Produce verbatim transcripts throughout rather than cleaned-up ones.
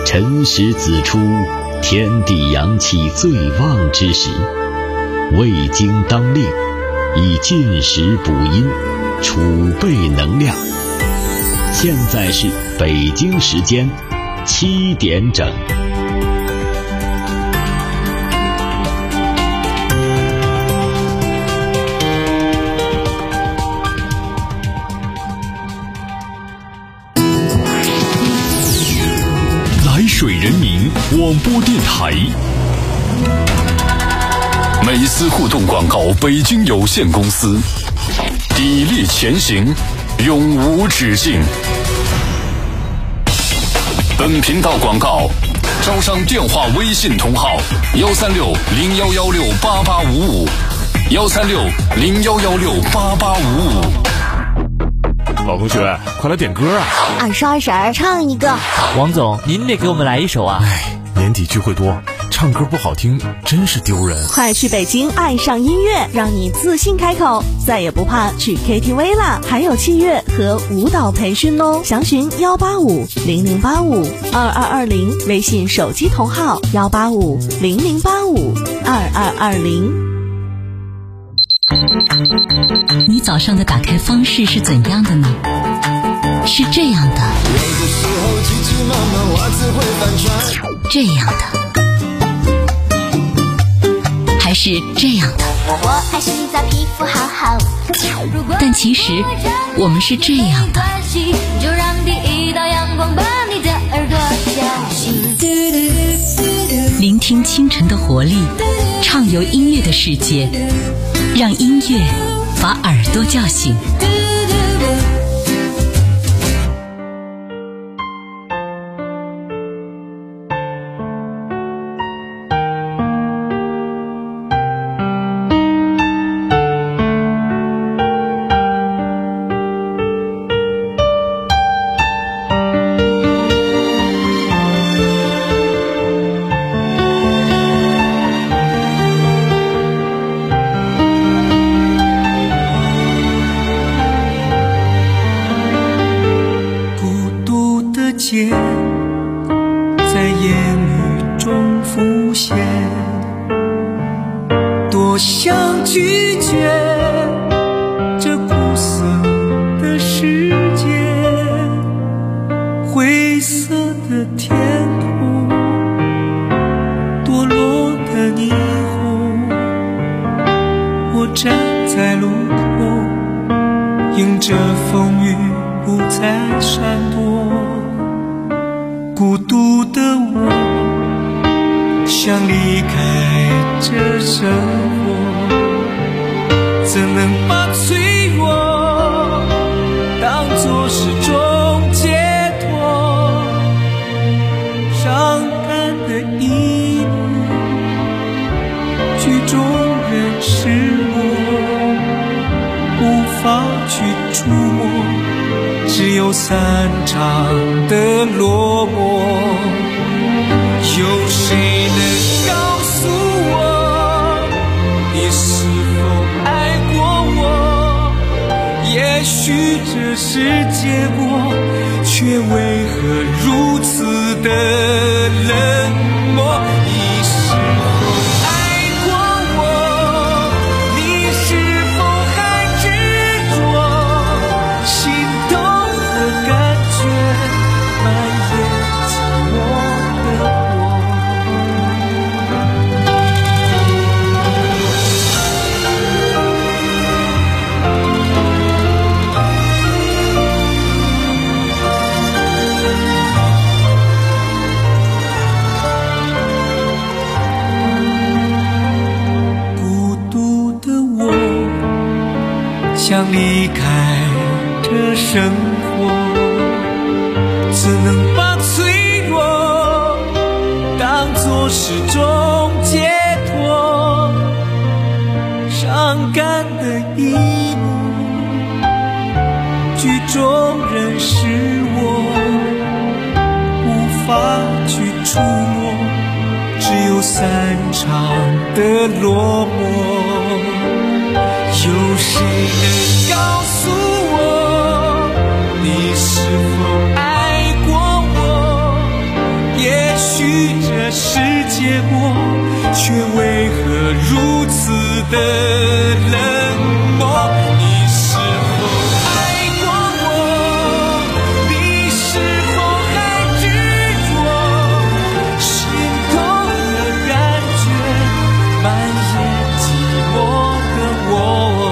辰时子出，天地阳气最旺之时，胃经当令，以进食补阴，储备能量。现在是北京时间七点整。 来水人民广播电台，美思互动广告北京有限公司，砥砺前行，永无止境。本频道广告招商电话微信同号幺三六零幺幺六八八五五幺三六零幺幺六八八五五。 老同学，快来点歌啊！ 二婶二婶，唱一个。 王总，您得给我们来一首啊！ 哎，年底聚会多，唱歌不好听真是丢人。 快去北京爱上音乐，让你自信开口，再也不怕去 K T V 啦！还有器乐和舞蹈培训哦，详询幺八五零零八五二二二零，微信手机同号幺八五零零八五二二二零。 你早上的打开方式是怎样的呢？是这样的，这样的，还是这样的？ 我爱洗澡，皮肤好好。 但其实我们是这样的。 就让第一道阳光把你的耳朵叫醒。 聆听清晨的活力，畅游音乐的世界，让音乐把耳朵叫醒。 在言语中浮现，多想拒绝这苦涩的世界，灰色的天空，堕落的霓虹，我站在路口，迎着风雨不再闪躲，孤独的我想离开这生活，怎能把脆弱当作是种解脱？伤感的一幕，剧中人是我，无法去触摸，只有散场的落寞。有谁能告诉我，你是否爱过我？也许这是结果，却为何如此的冷漠？你是否爱过我？你是否还执着？心动的感觉蔓延寂寞的我。孤独的我想离开这生活，只能把脆弱当作是种解脱。伤感的一幕，剧中人是我，无法去触摸，只有散场的落寞。有谁能告诉我，你是否爱过我？也许这世界过，却为何如此的冷漠？你是否爱过我？你是否还执着？心痛的感觉蔓延寂寞的我。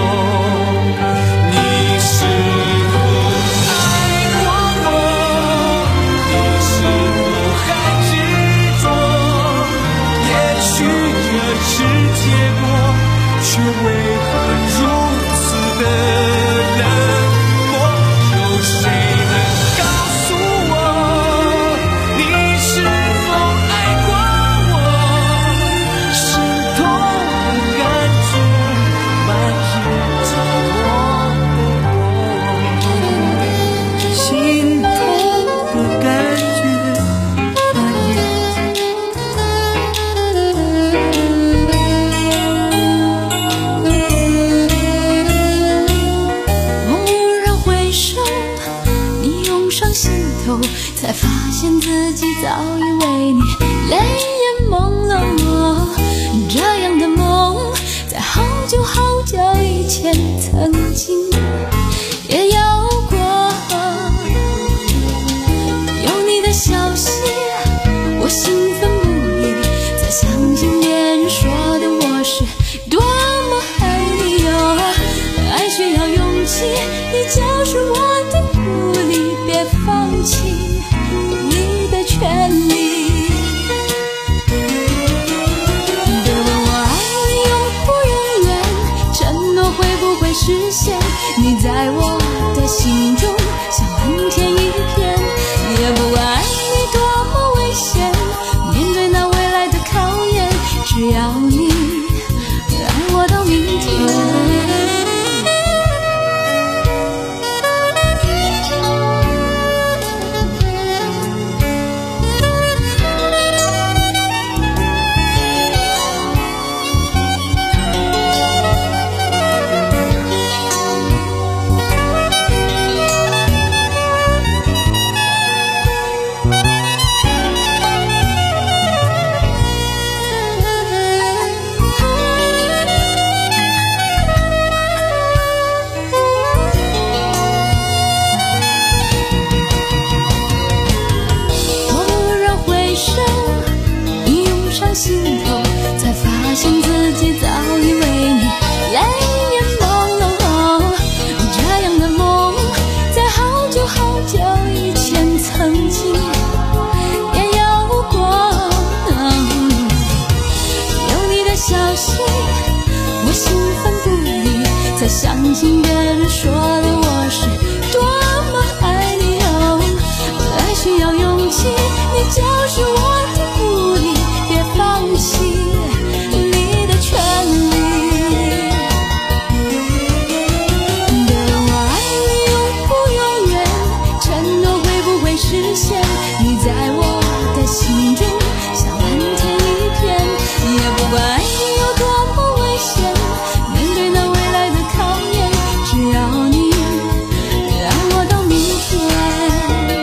你是否爱过我？你是否还执着？也许这世界过，却为何如此的冷漠？有谁能告诉我，你是否爱过我？心痛的感觉蔓延寂寞的我，心痛的感觉蔓延。 蓦然回首，你涌上心头，才发现自己早已为你泪眼朦胧。这样的梦，在好久好久以前曾经也有过。有你的消息，我兴奋不已，才相信别人说的我是多么爱你哟。爱需要勇气，你就是我的鼓励，别放弃你的权利。别问我爱你永不永远，承诺会不会实现？你在我的心中像蓝天一片，也不管爱你多么危险，面对那未来的考验，只要你爱我到明天。蓦然回首，你涌上心头，才发现自己早已为你泪眼朦胧。这样的梦，在好久好久以前曾经也有过。有你的消息，我兴奋不已，才相信别人说的我是多么爱你哦。爱需要勇气，你就是我的鼓励，别放弃你的权利。别问我爱你永不永远，承诺会不会实现？你在我的心中像蓝天一片，也不管爱你有多么危险，面对那未来的考验，只要你爱我到明天。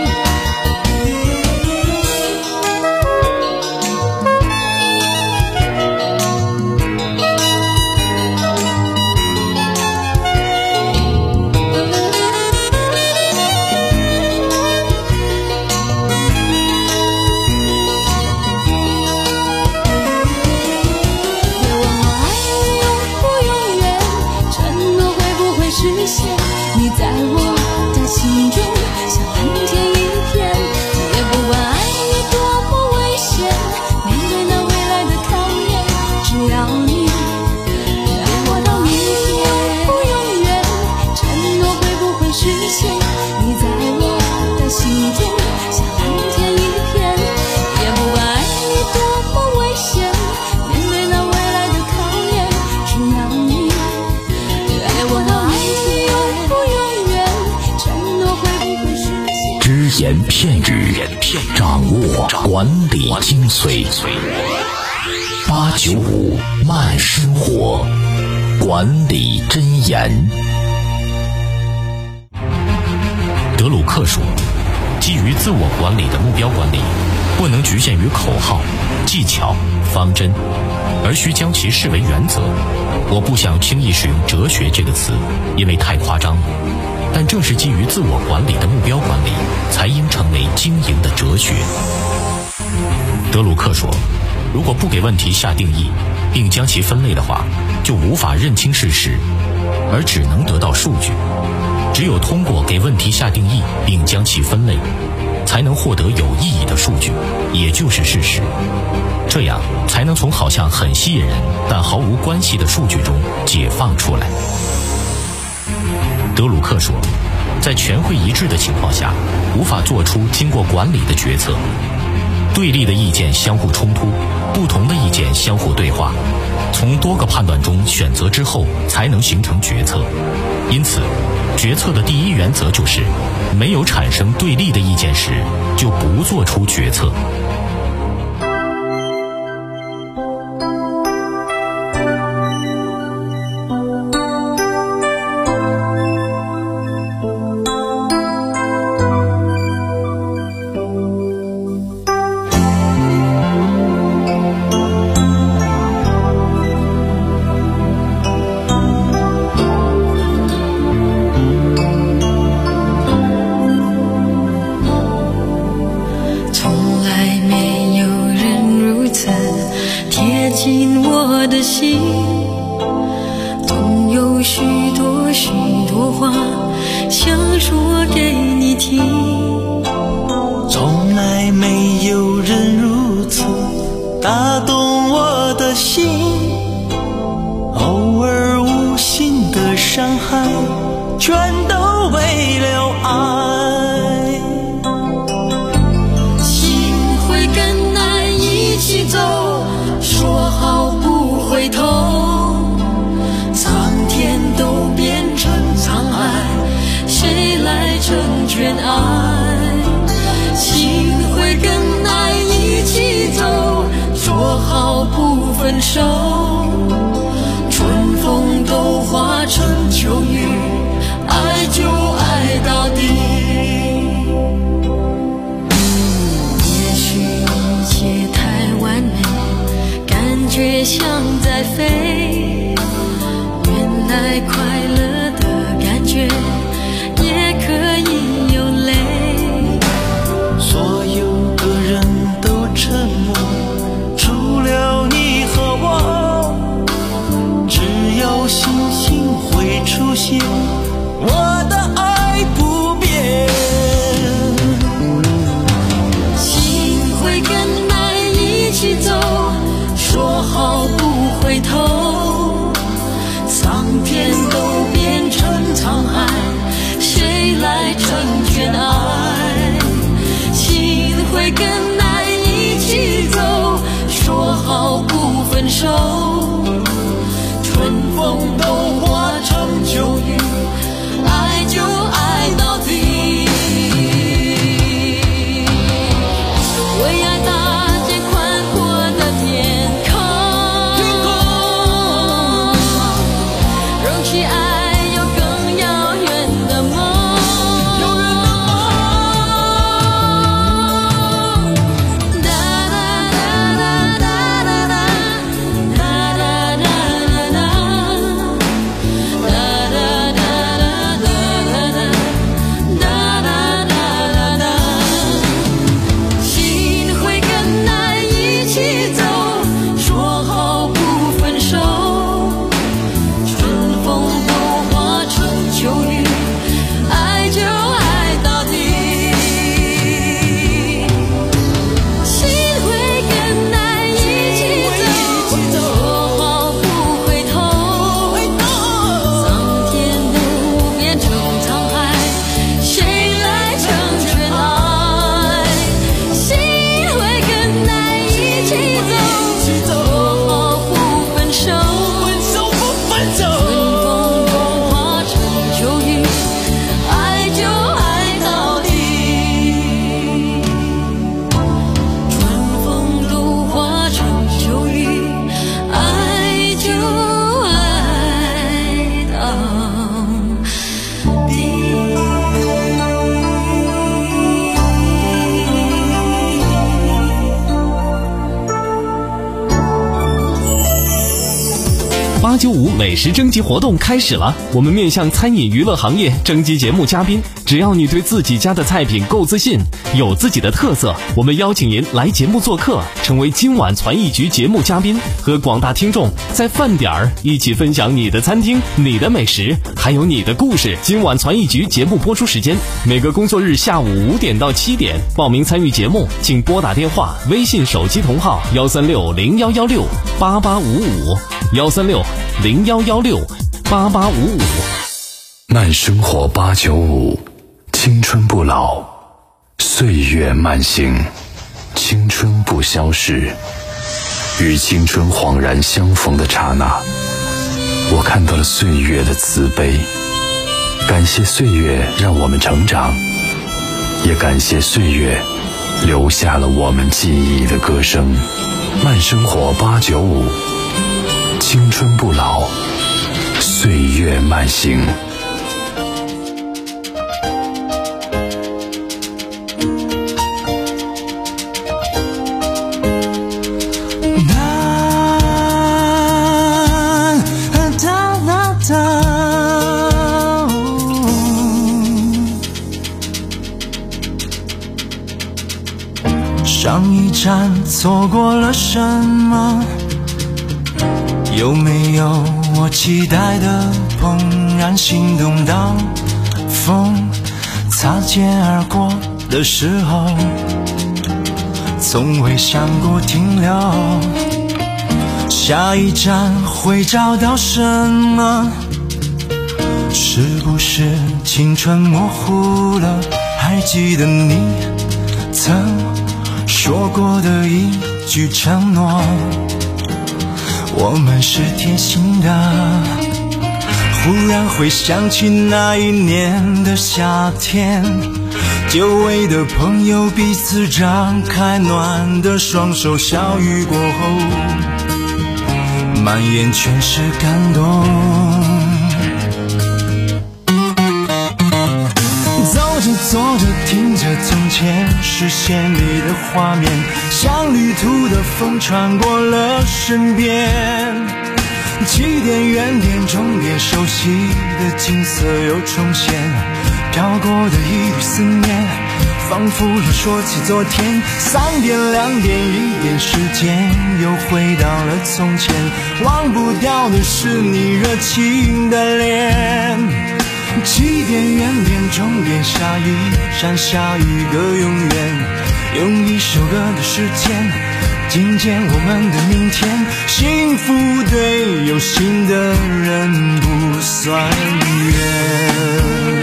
别问我爱你永不永远，承诺会不会实现？你在我的心中像蓝天一片，也不管爱你多么危险，面对那未来的考验，只要你爱我到明天。不永远，承诺会不会实现？你在我的心中像蓝天一片，也不管爱你多么危险，面对那未来的考验，只要你爱我到明天。永不永远，承诺会不会实现？ 只言片语，掌握管理精髓。八九五慢生活，管理箴言。德鲁克说，基于自我管理的目标管理， 不能局限于口号、技巧、方针，而需将其视为原则。我不想轻易使用哲学这个词，因为太夸张了，但正是基于自我管理的目标管理，才应成为经营的哲学。德鲁克说，如果不给问题下定义，并将其分类的话，就无法认清事实，而只能得到数据。只有通过给问题下定义并将其分类，才能获得有意义的数据，也就是事实。这样才能从好像很吸引人但毫无关系的数据中解放出来。德鲁克说，在全会一致的情况下，无法做出经过管理的决策。对立的意见相互冲突，不同的意见相互对话，从多个判断中选择之后，才能形成决策。因此，决策的第一原则就是，没有产生对立的意见时，就不做出决策。 八九五美食征集活动开始了，我们面向餐饮娱乐行业征集节目嘉宾，只要你对自己家的菜品够自信，有自己的特色，我们邀请您来节目做客，成为今晚传艺局节目嘉宾，和广大听众在饭点儿一起分享你的餐厅、你的美食，还有你的故事。今晚传艺局节目播出时间每个工作日下午五点到七点，报名参与节目请拨打电话、微信手机同号幺三六零幺幺六八八五五幺三六零幺幺六八八五五。 慢生活八九五，青春不老，岁月慢行，青春不消逝。与青春恍然相逢的刹那，我看到了岁月的慈悲。感谢岁月让我们成长，也感谢岁月留下了我们记忆的歌声。慢生活八九五，青春不老，岁月慢行。 上一站错过了什么？有没有我期待的怦然心动？当风擦肩而过的时候，从未想过停留。下一站会找到什么？是不是青春模糊了？还记得你曾说过的一句承诺，我们是贴心的。忽然会想起那一年的夏天，久违的朋友彼此张开暖的双手，小雨过后满眼全是感动。走着听着从前视线里的画面，像旅途的风穿过了身边。起点原点终点，熟悉的景色又重现，飘过的一缕思念，仿佛又说起昨天。三点两点一点，时间又回到了从前，忘不掉的是你热情的脸。起点原点终点，下一站下一个永远，用一首歌的时间听见我们的明天。幸福对有心的人不算远。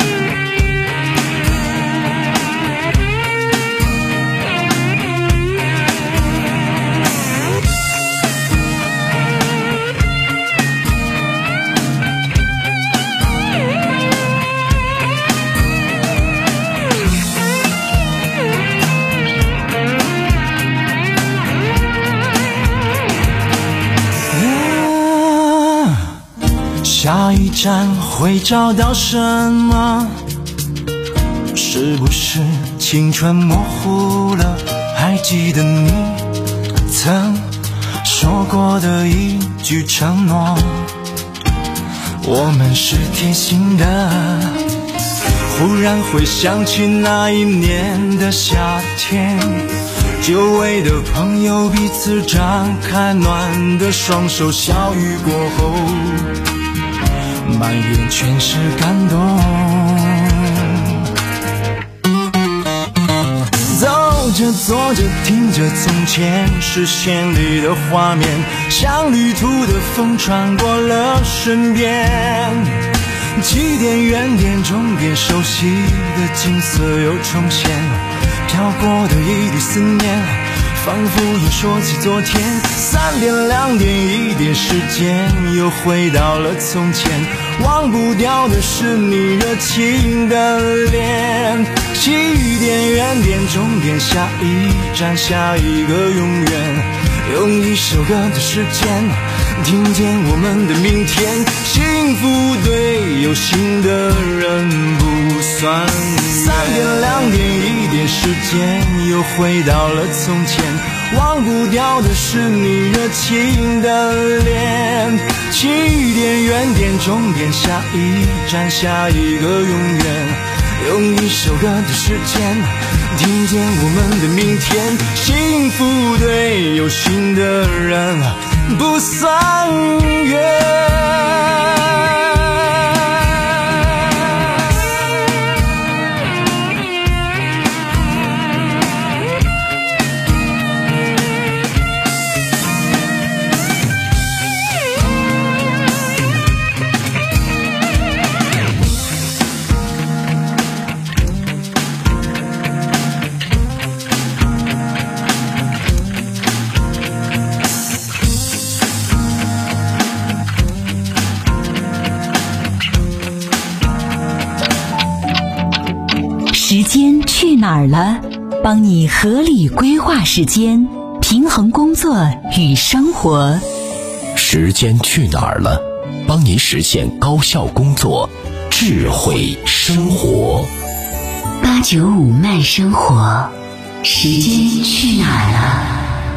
下一站会找到什么？是不是青春模糊了？还记得你曾说过的一句承诺，我们是贴心的。忽然会想起那一年的夏天，久违的朋友彼此张开暖的双手，小雨过后满眼全是感动。走着坐着听着从前视线里的画面，像旅途的风穿过了身边。起点原点终点，熟悉的景色又重现，飘过的一缕思念，仿佛又说起昨天。三点两点一点，时间又回到了从前，忘不掉的是你热情的脸。起点原点终点，下一站下一个永远，用一首歌的时间听见我们的明天。幸福对有心的人不算远。三点两点一点，时间又回到了从前， 忘不掉的是你热情的脸。起点、原点、终点，下一站，下一个永远。用一首歌的时间，听见我们的明天。幸福对有心的人不算远。 时间去哪儿了？帮你合理规划时间，平衡工作与生活。 时间去哪儿了？帮你实现高效工作，智慧生活。 八九五慢生活，时间去哪儿了？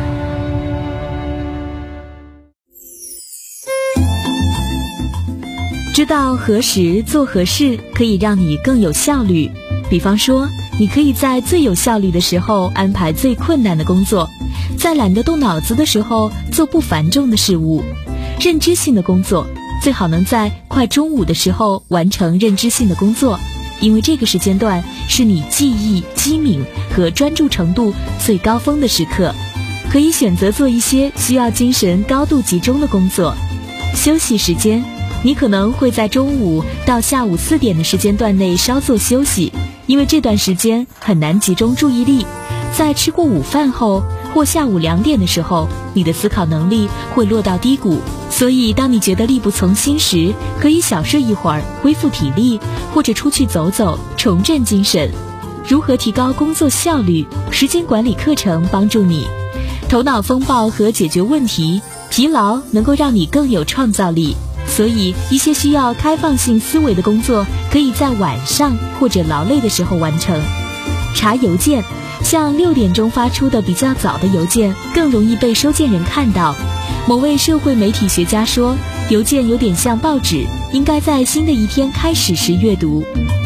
知道何时做何事，可以让你更有效率。比方说，你可以在最有效率的时候安排最困难的工作，在懒得动脑子的时候做不繁重的事物。认知性的工作最好能在快中午的时候完成认知性的工作，因为这个时间段是你记忆、机敏和专注程度最高峰的时刻。可以选择做一些需要精神高度集中的工作。休息时间，你可能会在中午到下午四点的时间段内稍作休息，因为这段时间很难集中注意力。在吃过午饭后或下午两点的时候，你的思考能力会落到低谷，所以当你觉得力不从心时，可以小睡一会儿恢复体力，或者出去走走重振精神。如何提高工作效率？时间管理课程帮助你。头脑风暴和解决问题，疲劳能够让你更有创造力，所以一些需要开放性思维的工作可以在晚上或者劳累的时候完成。查邮件，像六点钟发出的比较早的邮件更容易被收件人看到。某位社会媒体学家说，邮件有点像报纸，应该在新的一天开始时阅读。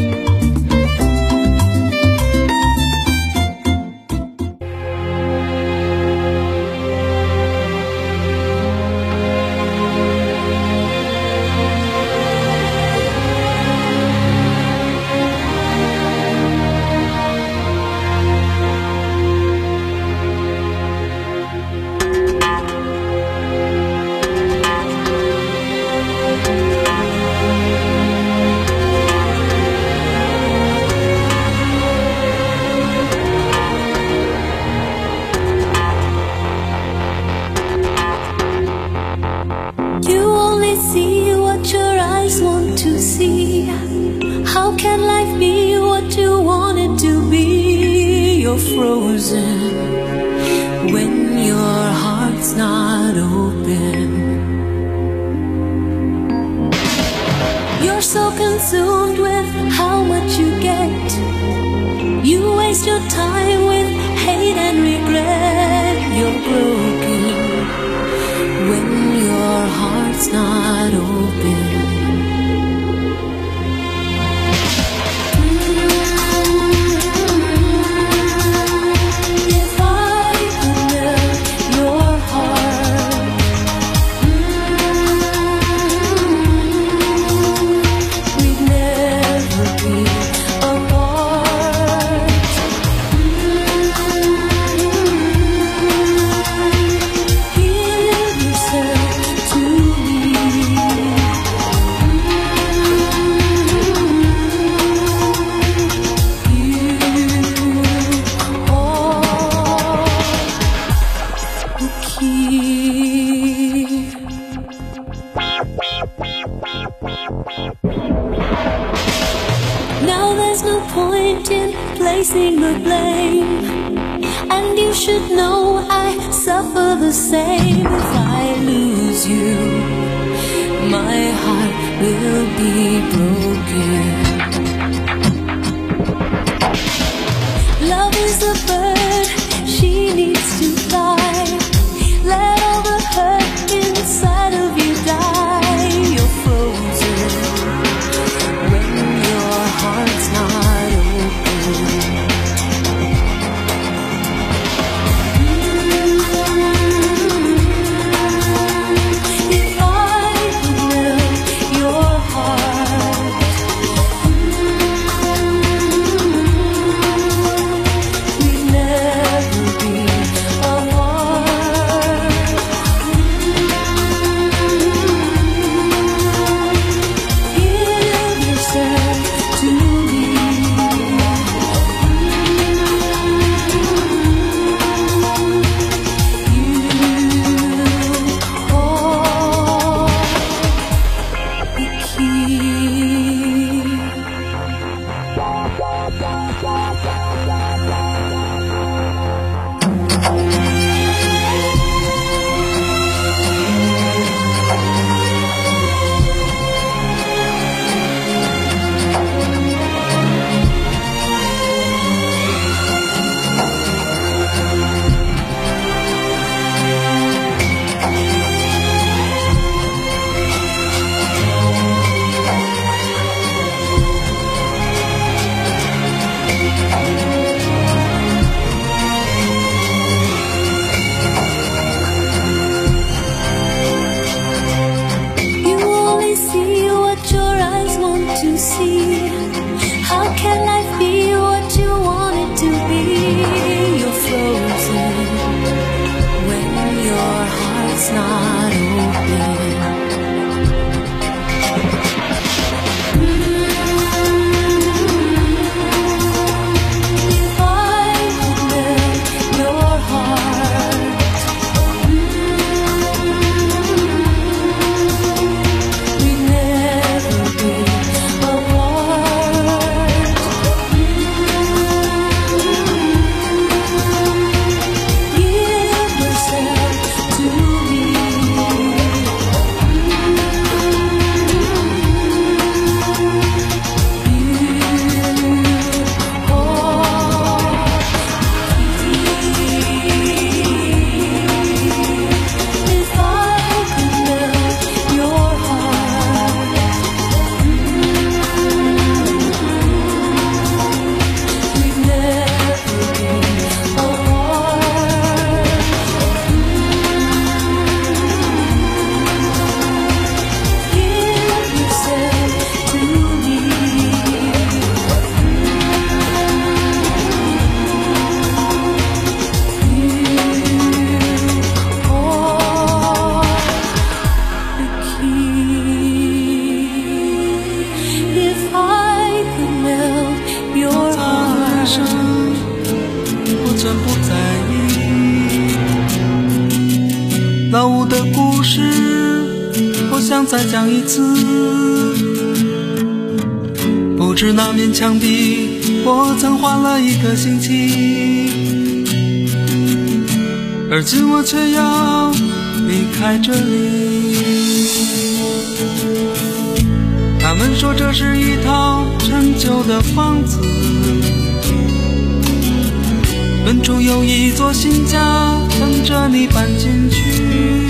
How can life be what you want it to be? You're frozen when your heart's not open. You're so consumed with how much you get. You waste your time with hate and regret. You're broken when your heart's not open. Now there's no point in placing the blame, and you should know I suffer the same. If I lose you, my heart will be broken. Love is a bird, she needs to fly. it's not open. If I could melt your heart, we'd never be apart. Give yourself to me. If I could melt your heart, we'd never be apart. Give yourself to me. You are the key. If I could melt your 他的 heart. 人生我全不在意，老屋的故事我想再讲一次，不知那面墙壁我曾画了一个星期，而今我却要离开这里。他们说这是一套陈旧的房子，远处有一座新家等着你搬进去。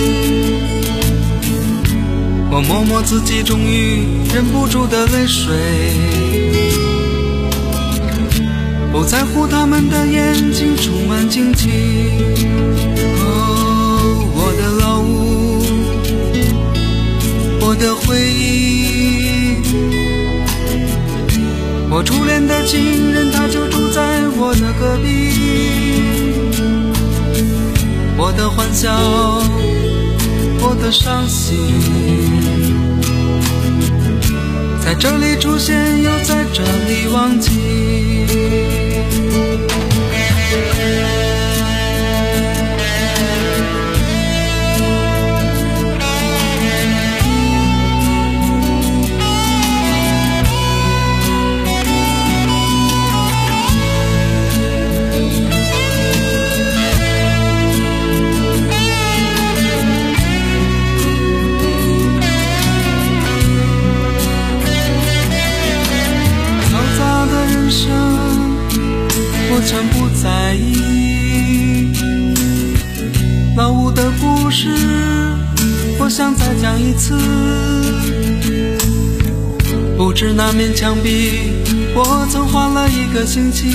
我摸摸自己终于忍不住的泪水，不在乎他们的眼睛充满惊奇。哦，我的老屋，我的回忆，我初恋的情人他就住在我的隔壁。我的欢笑，我的伤心，在这里出现又在这里忘记。我全不在意，老屋的故事我想再讲一次，不知那面墙壁我曾画了一个星期，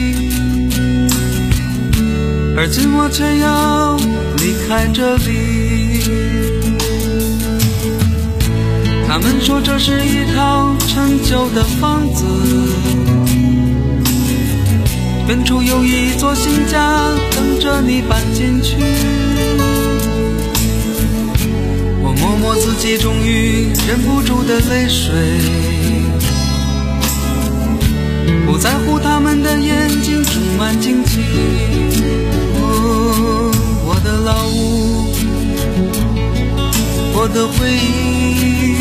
而今我却要离开这里。他们说这是一套陈旧的房子，远处有一座新家等着你搬进去。我摸摸自己终于忍不住的泪水，不在乎他们的眼睛充满惊奇。哦，我的老屋，我的回忆，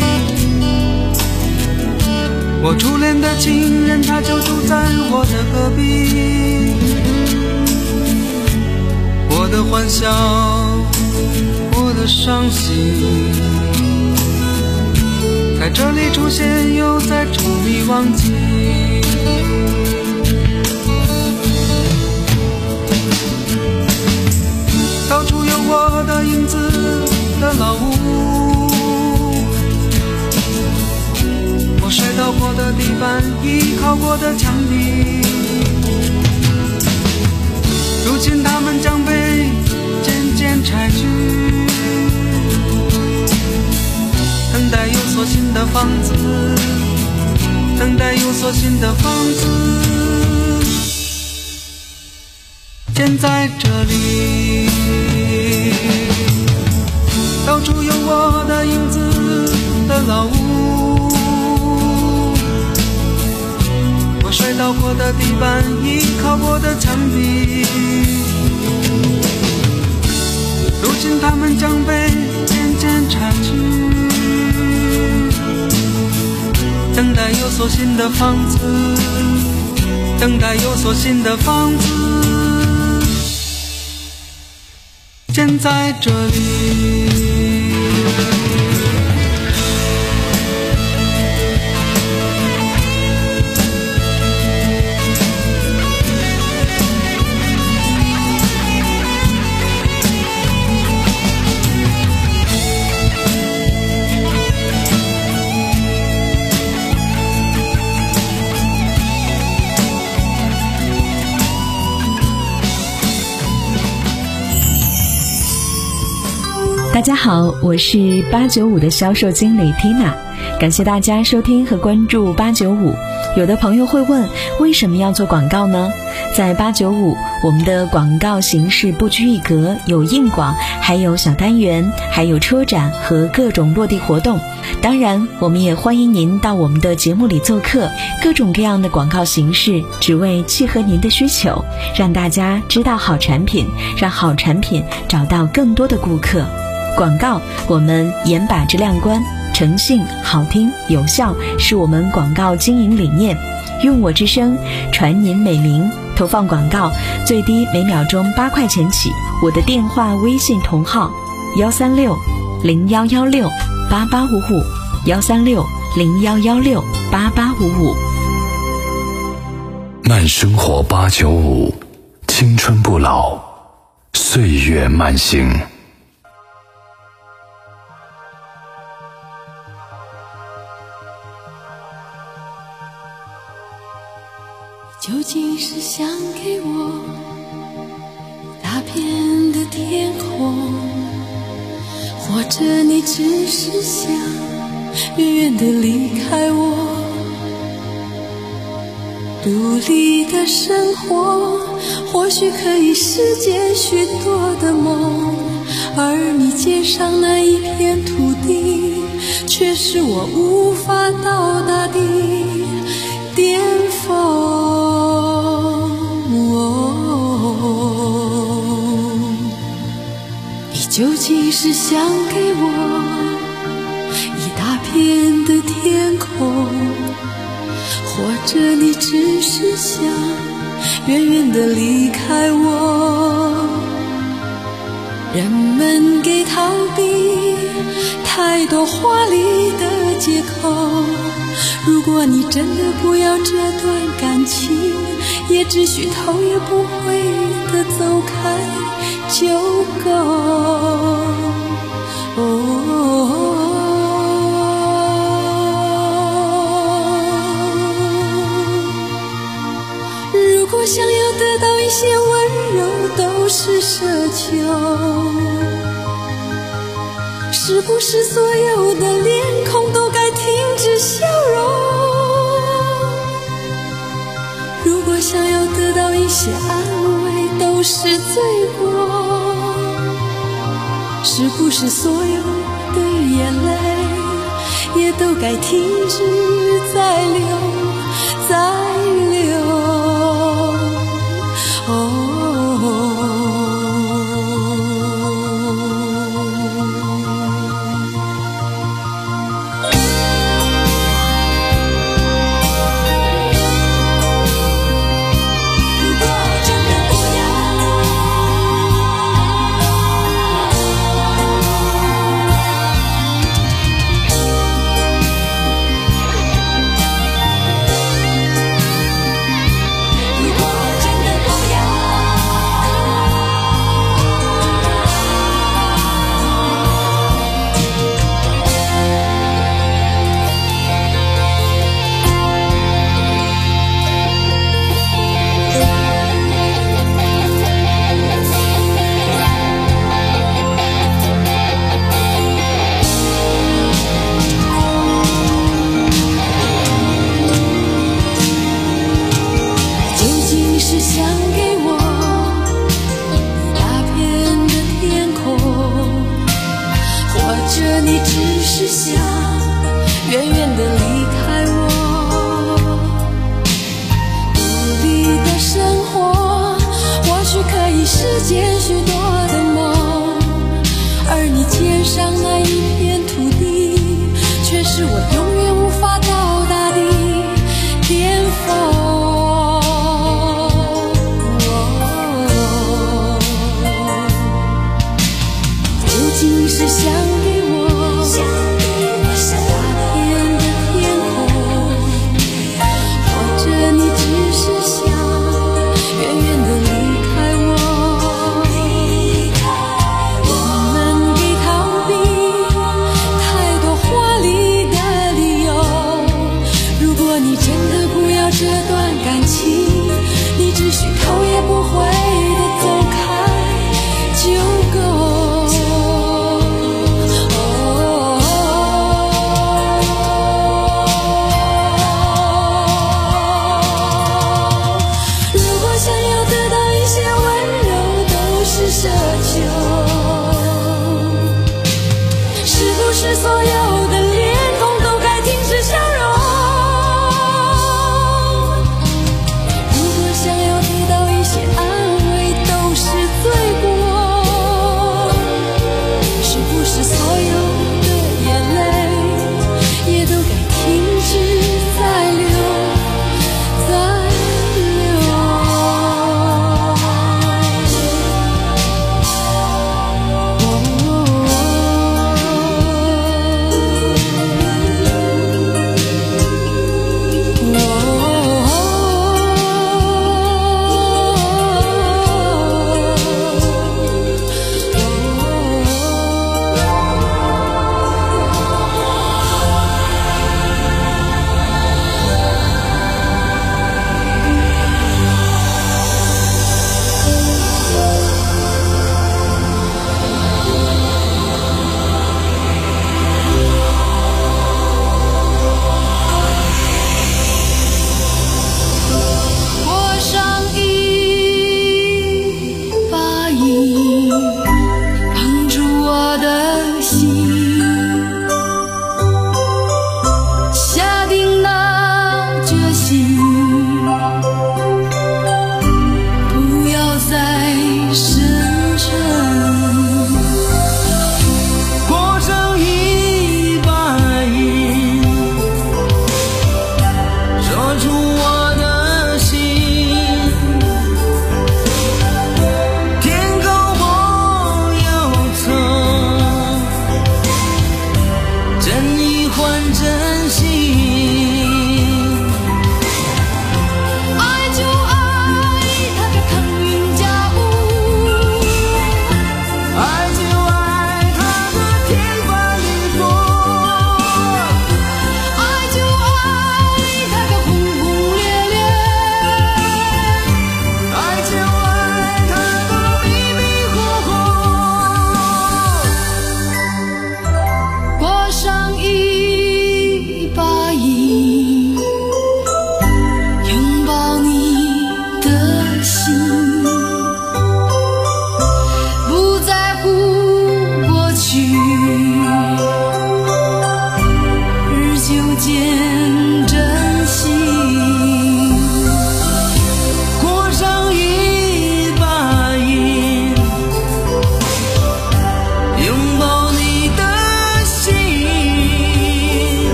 我初恋的情人他就住在我的隔壁。我的欢笑，我的伤心，在这里出现又在这里忘记。到处有我的影子的老屋，我摔倒过的地板，依靠过的墙壁，如今它们将被渐渐拆去，等待有所新的房子，等待有所新的房子建在这里。 过的地板，依靠过的墙壁，如今他们将被渐渐拆去，等待有所新的房子，等待有所新的房子建在这里。 大家好，我是八九五的销售经理 Tina， 感谢大家收听和关注八九五。有的朋友会问，为什么要做广告呢？在八九五，我们的广告形式不拘一格，有硬广，还有小单元，还有车展和各种落地活动。当然，我们也欢迎您到我们的节目里做客，各种各样的广告形式，只为契合您的需求，让大家知道好产品，让好产品找到更多的顾客。广告我们严把质量关，诚信、好听、有效是我们广告经营理念。用我之声传您美名，投放广告最低每秒钟八块钱起。我的电话微信同号幺三六零幺幺六八八五五幺三六零幺幺六八八五五。 慢生活八九五，青春不老，岁月慢行。 究竟是想给我大片的天空，或者你只是想远远地离开我？独立的生活或许可以实现许多的梦，而你肩上那一片土地却是我无法到达的巅峰。究竟是想给我一大片的天空，或者你只是想远远地离开我？人们给逃避太多华丽的借口，如果你真的不要这段感情，也只许头也不回地走开就够。哦，如果想要得到一些温柔都是奢求，是不是所有的脸孔都该停止笑容？如果想要得到一些安慰都是罪过，是不是所有的眼泪也都该停止再流再流？哦， 是想给我大片的天空，或者你只是想远远的离开我。我们给逃避太多华丽的理由，如果你真的不要这段感情，你只需头也不回的走开就够。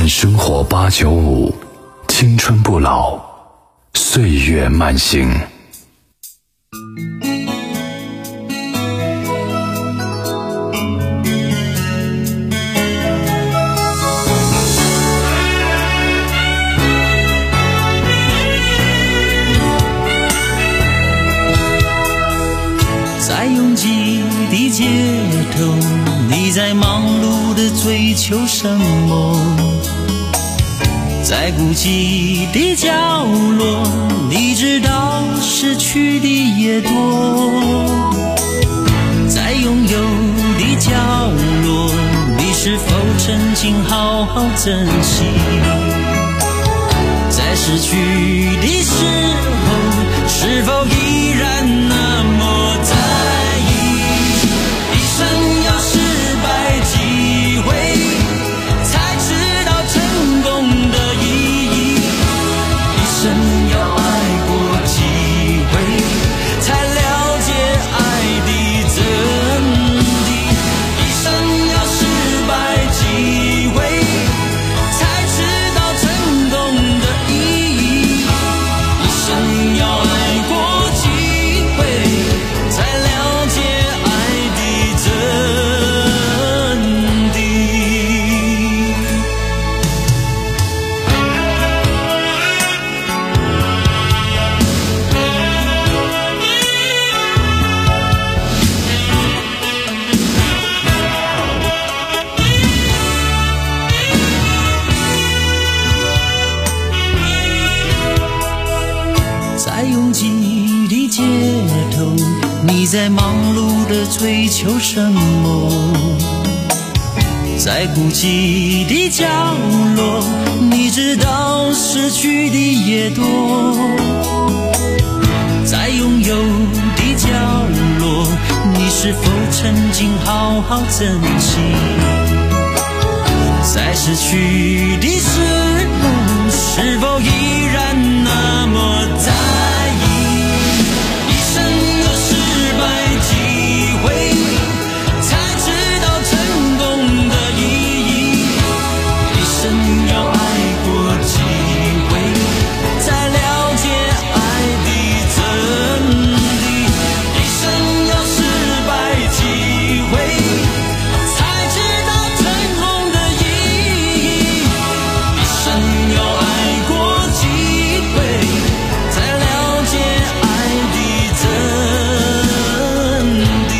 慢生活八九五，青春不老，岁月慢行。 在拥挤的街头，你在忙碌的追求什么？在孤寂的角落，你知道失去的也多。在拥有的角落，你是否曾经好好珍惜？在失去的时候，是否依然那么在意？一生要失败几回，才知道成功的意义。一生要爱过几回，才了解爱的真谛。一生要失败几回，才知道成功的意义。一生要爱过几回，才了解爱的真谛。在拥挤的街头，你在忙碌的追求什么？在孤寂的角落，你知道失去的也多。在拥有的角落，你是否曾经好好珍惜？在失去的时候，是否依然那么在意？一生的失败几回，才知道成功的意义。一生要爱过几回，才了解爱的真谛。一生要失败几回，才知道成功的意义。一生要爱过几回，才了解爱的真谛。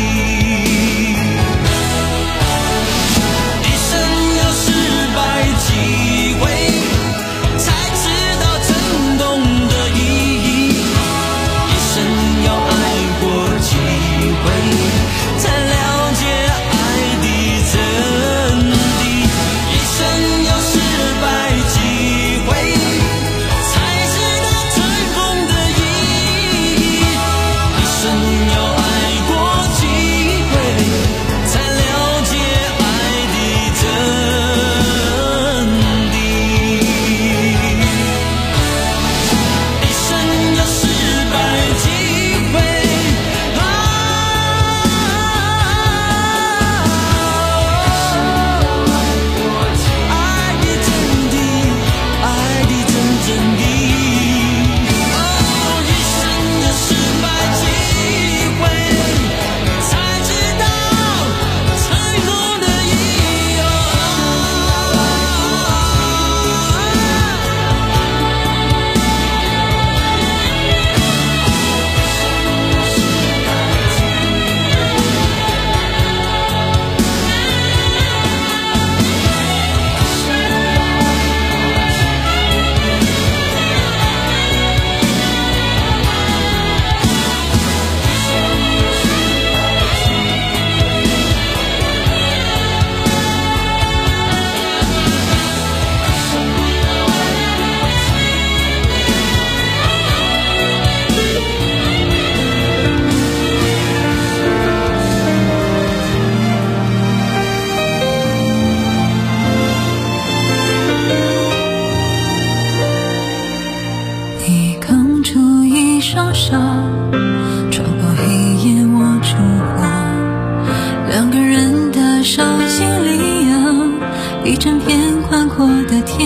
一生要失败几回，才知道成功的意义。一生要爱过几回，才了解爱的真谛。一生要失败几回，才知道成功的意义。一生要爱过几回，才了解爱的真谛。一生要失败几回，啊，爱的真谛，爱的真真谛。哦，一生要失败几回，才知道成功的意义。 你扛着一双手，穿过黑夜握住我，两个人的手心里有一整片宽阔的天。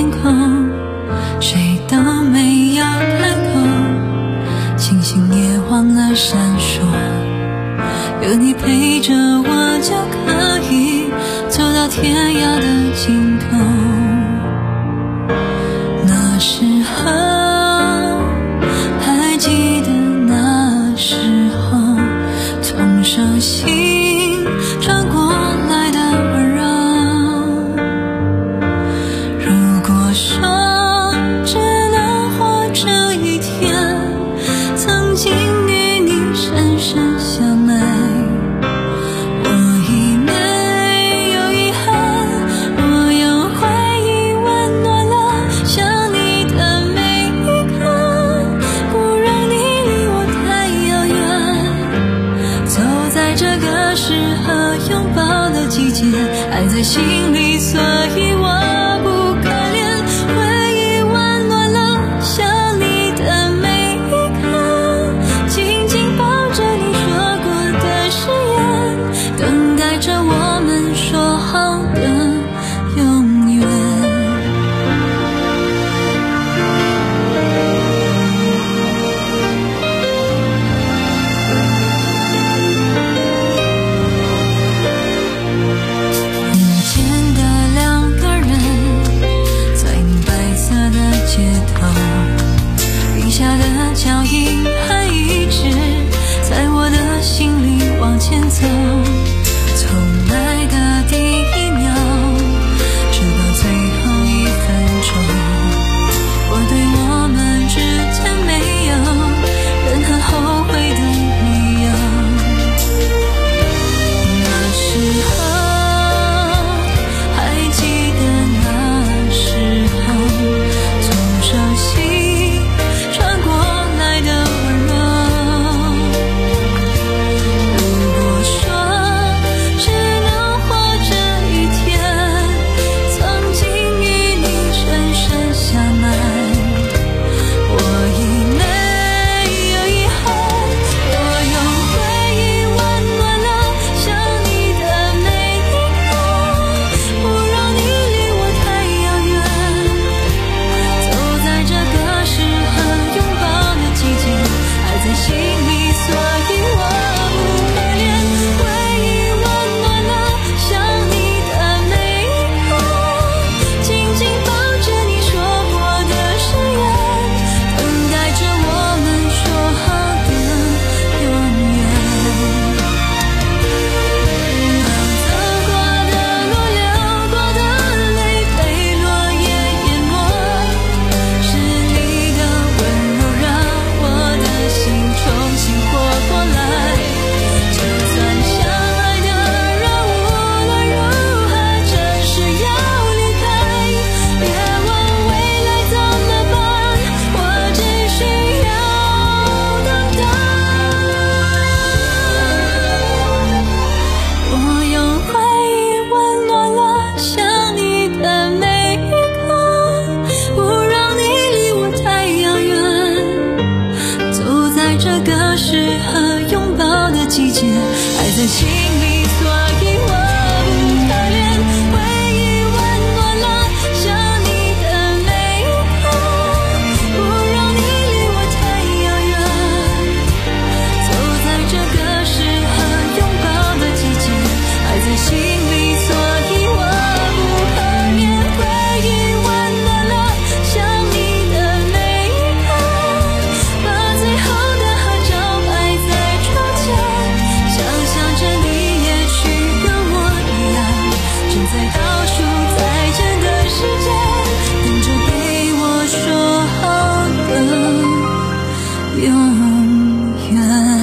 界，爱在心里，所以我不可怜。回忆温暖了想你的每一刻，不让你离我太遥远。走在这个适合拥抱的季节，爱在心里，所以我不可怜。回忆温暖了想你的每一刻，把最后的合照摆在窗前，想象着你也许跟我一样，正在倒数再见的时间，等着被我说好的永远。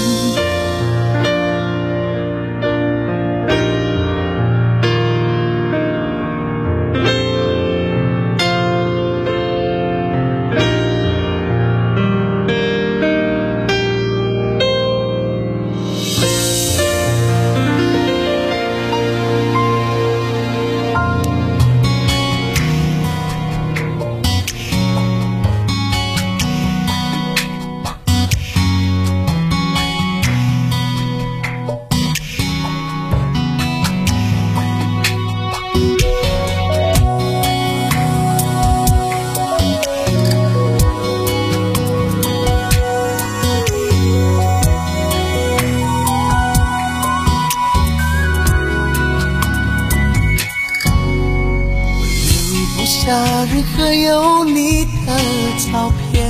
任何有你的照片，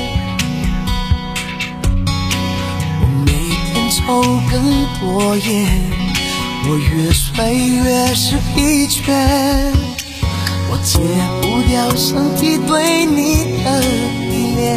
我每天抽更多烟，我越睡越是疲倦，我戒不掉身体对你的依恋，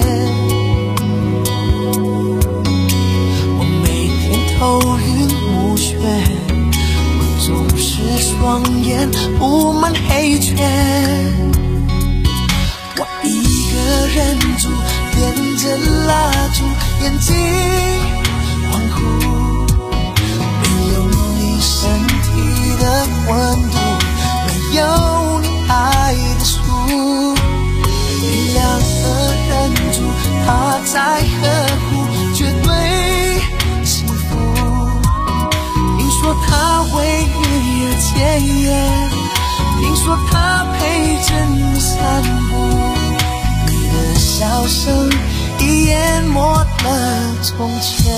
我每天头晕目眩，我总是双眼布满黑圈，我一个人住，点着蜡烛，眼睛恍惚，没有你身体的温度，没有你爱的书，你两个人住，他在呵护，绝对幸福。听说他为你而戒烟，听说他陪着你散步，你的笑声已淹没了从前。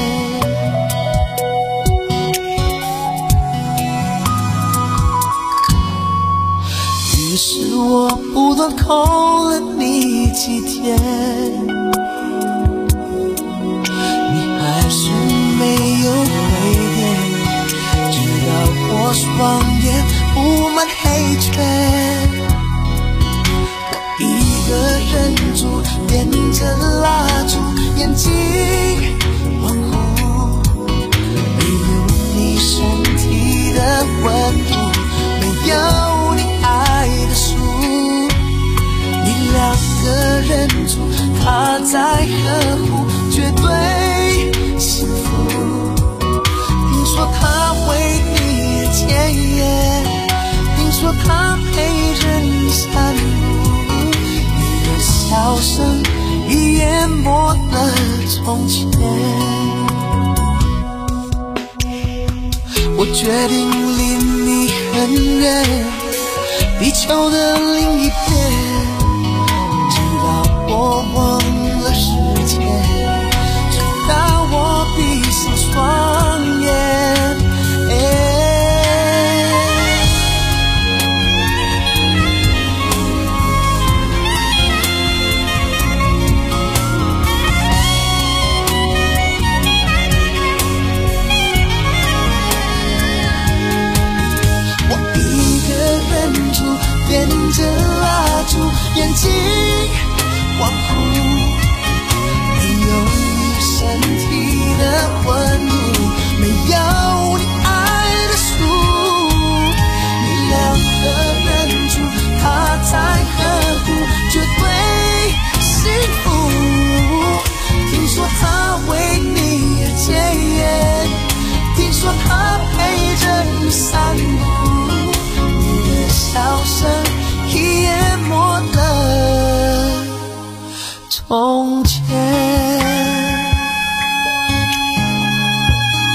于是我不断空了你几天，你还是没有回电，直到我双眼布满黑圈，我一个人住，点着蜡烛，眼睛恍惚，没有你身体的温度，没有你爱的书，你两个人住，他在呵护，绝对幸福。听说他为你而戒烟，听说他陪着你散步，你的笑声已淹没了从前。我决定离你很远，地球的另一边，直到我忘了时间，直到我闭上双眼。点着蜡烛，眼睛恍惚，没有你身体的温度，没有你爱的书，你两个人住，他在呵护，绝对幸福。听说他为你而戒烟，听说他陪着你散步，笑声已淹没了从前。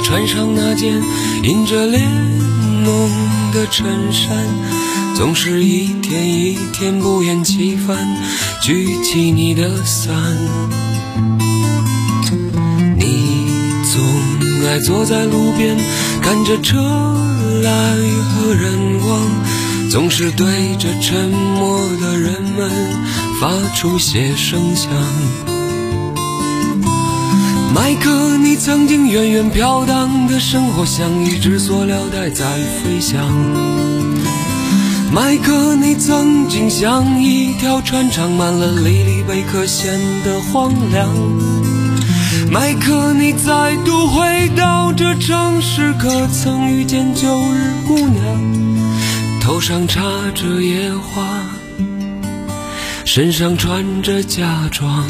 穿上那件印着莲浓的衬衫，总是一天一天不厌其烦举起你的伞。你总爱坐在路边看着车来和人往，总是对着沉默的人们发出些声响。麦克，你曾经远远飘荡的生活像一只塑料袋在飞翔。麦克，你曾经像一条船长满了里里贝壳显得荒凉。麦克，你再度回到这城市，可曾遇见旧日姑娘？头上插着野花，身上穿着嫁妆。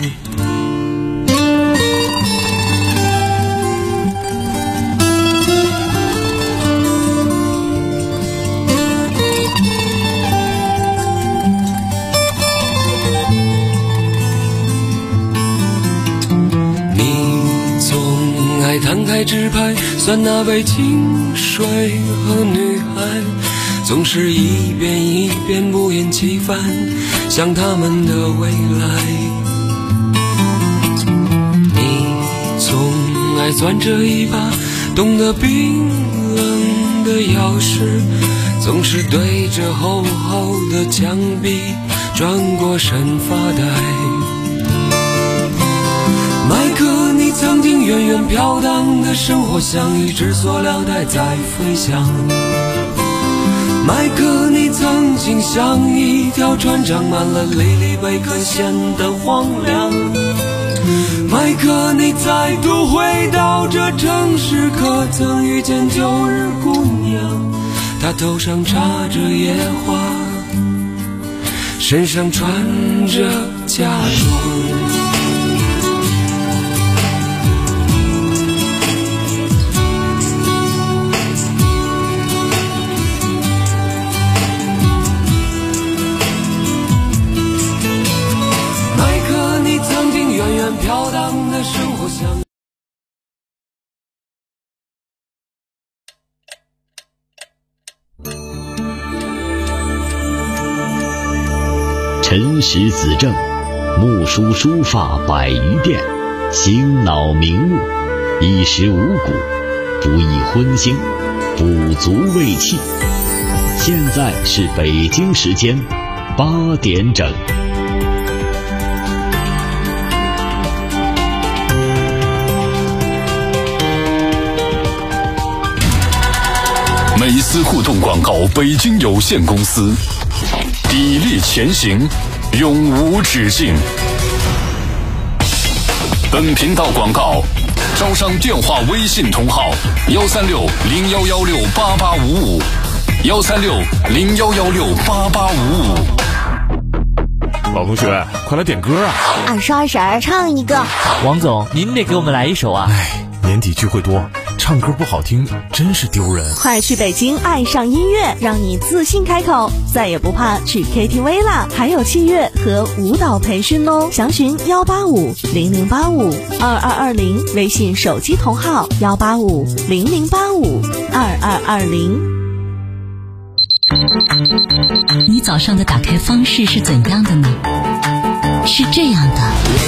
摊开纸牌算那杯清水和女孩，总是一遍一遍不厌其烦想他们的未来。你总爱攥着一把冻得冰冷的钥匙，总是对着厚厚的墙壁转过身发呆。麦克，你曾经远远飘荡的生活像一只塑料袋在飞翔。麦克，你曾经像一条船长满了里里贝壳显得荒凉。麦克，你再度回到这城市，可曾遇见旧日姑娘？她头上插着野花，身上穿着嫁妆。飘荡的生活像辰时子正，木梳书发百余遍，醒脑明目，衣食五谷，不宜荤腥，补足胃气。现在是北京时间八点整。 美思互动广告北京有限公司，砥砺前行，永无止境。本频道广告招商电话微信同号幺三六零幺幺六八八五五幺三六零幺幺六八八五五。 老同学，快来点歌啊！ 二十二婶唱一个。 王总，您得给我们来一首啊！ 哎，年底聚会多，唱歌不好听真是丢人。 快去北京爱上音乐，让你自信开口，再也不怕去 K T V 啦！还有器乐和舞蹈培训哦，详询幺八五零零八五二二二零，微信手机同号幺八五零零八五二二二零。 你早上的打开方式是怎样的呢？是这样的，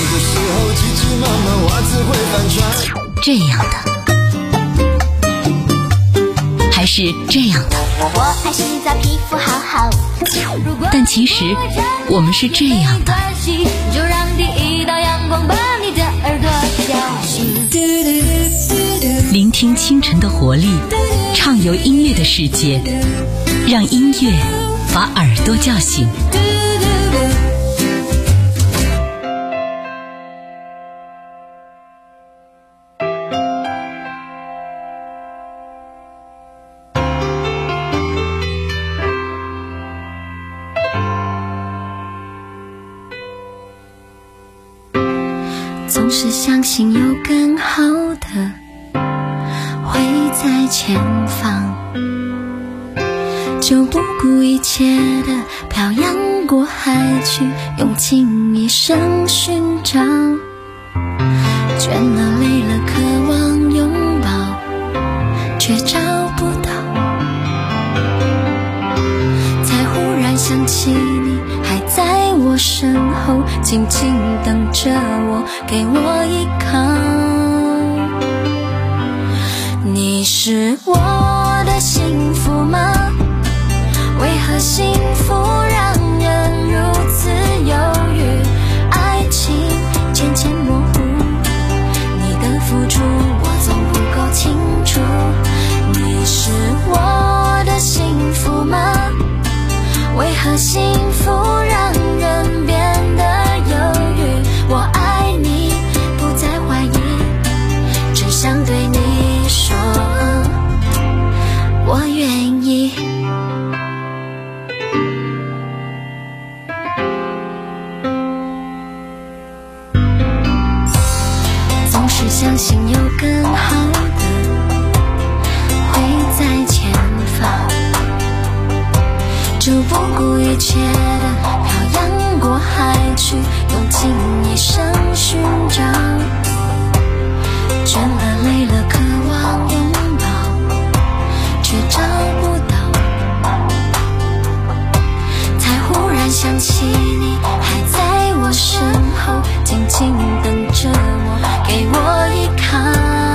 这样的，还是这样的？ 我爱洗澡，皮肤好好。 但其实我们是这样的。 就让第一道阳光把你的耳朵叫醒。 聆听清晨的活力，畅游音乐的世界，让音乐把耳朵叫醒。 总是相信有更好的会在前方，就不顾一切的漂洋过海去，用尽一生寻找。倦了累了渴望拥抱， 身后，静静等着我，给我依靠。你是我的幸福吗？为何幸福让人如此犹豫？爱情渐渐模糊，你的付出我总不够清楚。你是我的幸福吗？为何幸福让人变得犹豫？我爱你，不再怀疑，只想对你说，我愿意。总是相信有更好的会在前方，就不顾一切的漂洋过海去，用尽一生寻找，倦了累了渴望拥抱，却找不到，才忽然想起你还在我身后，静静等着我，给我依靠。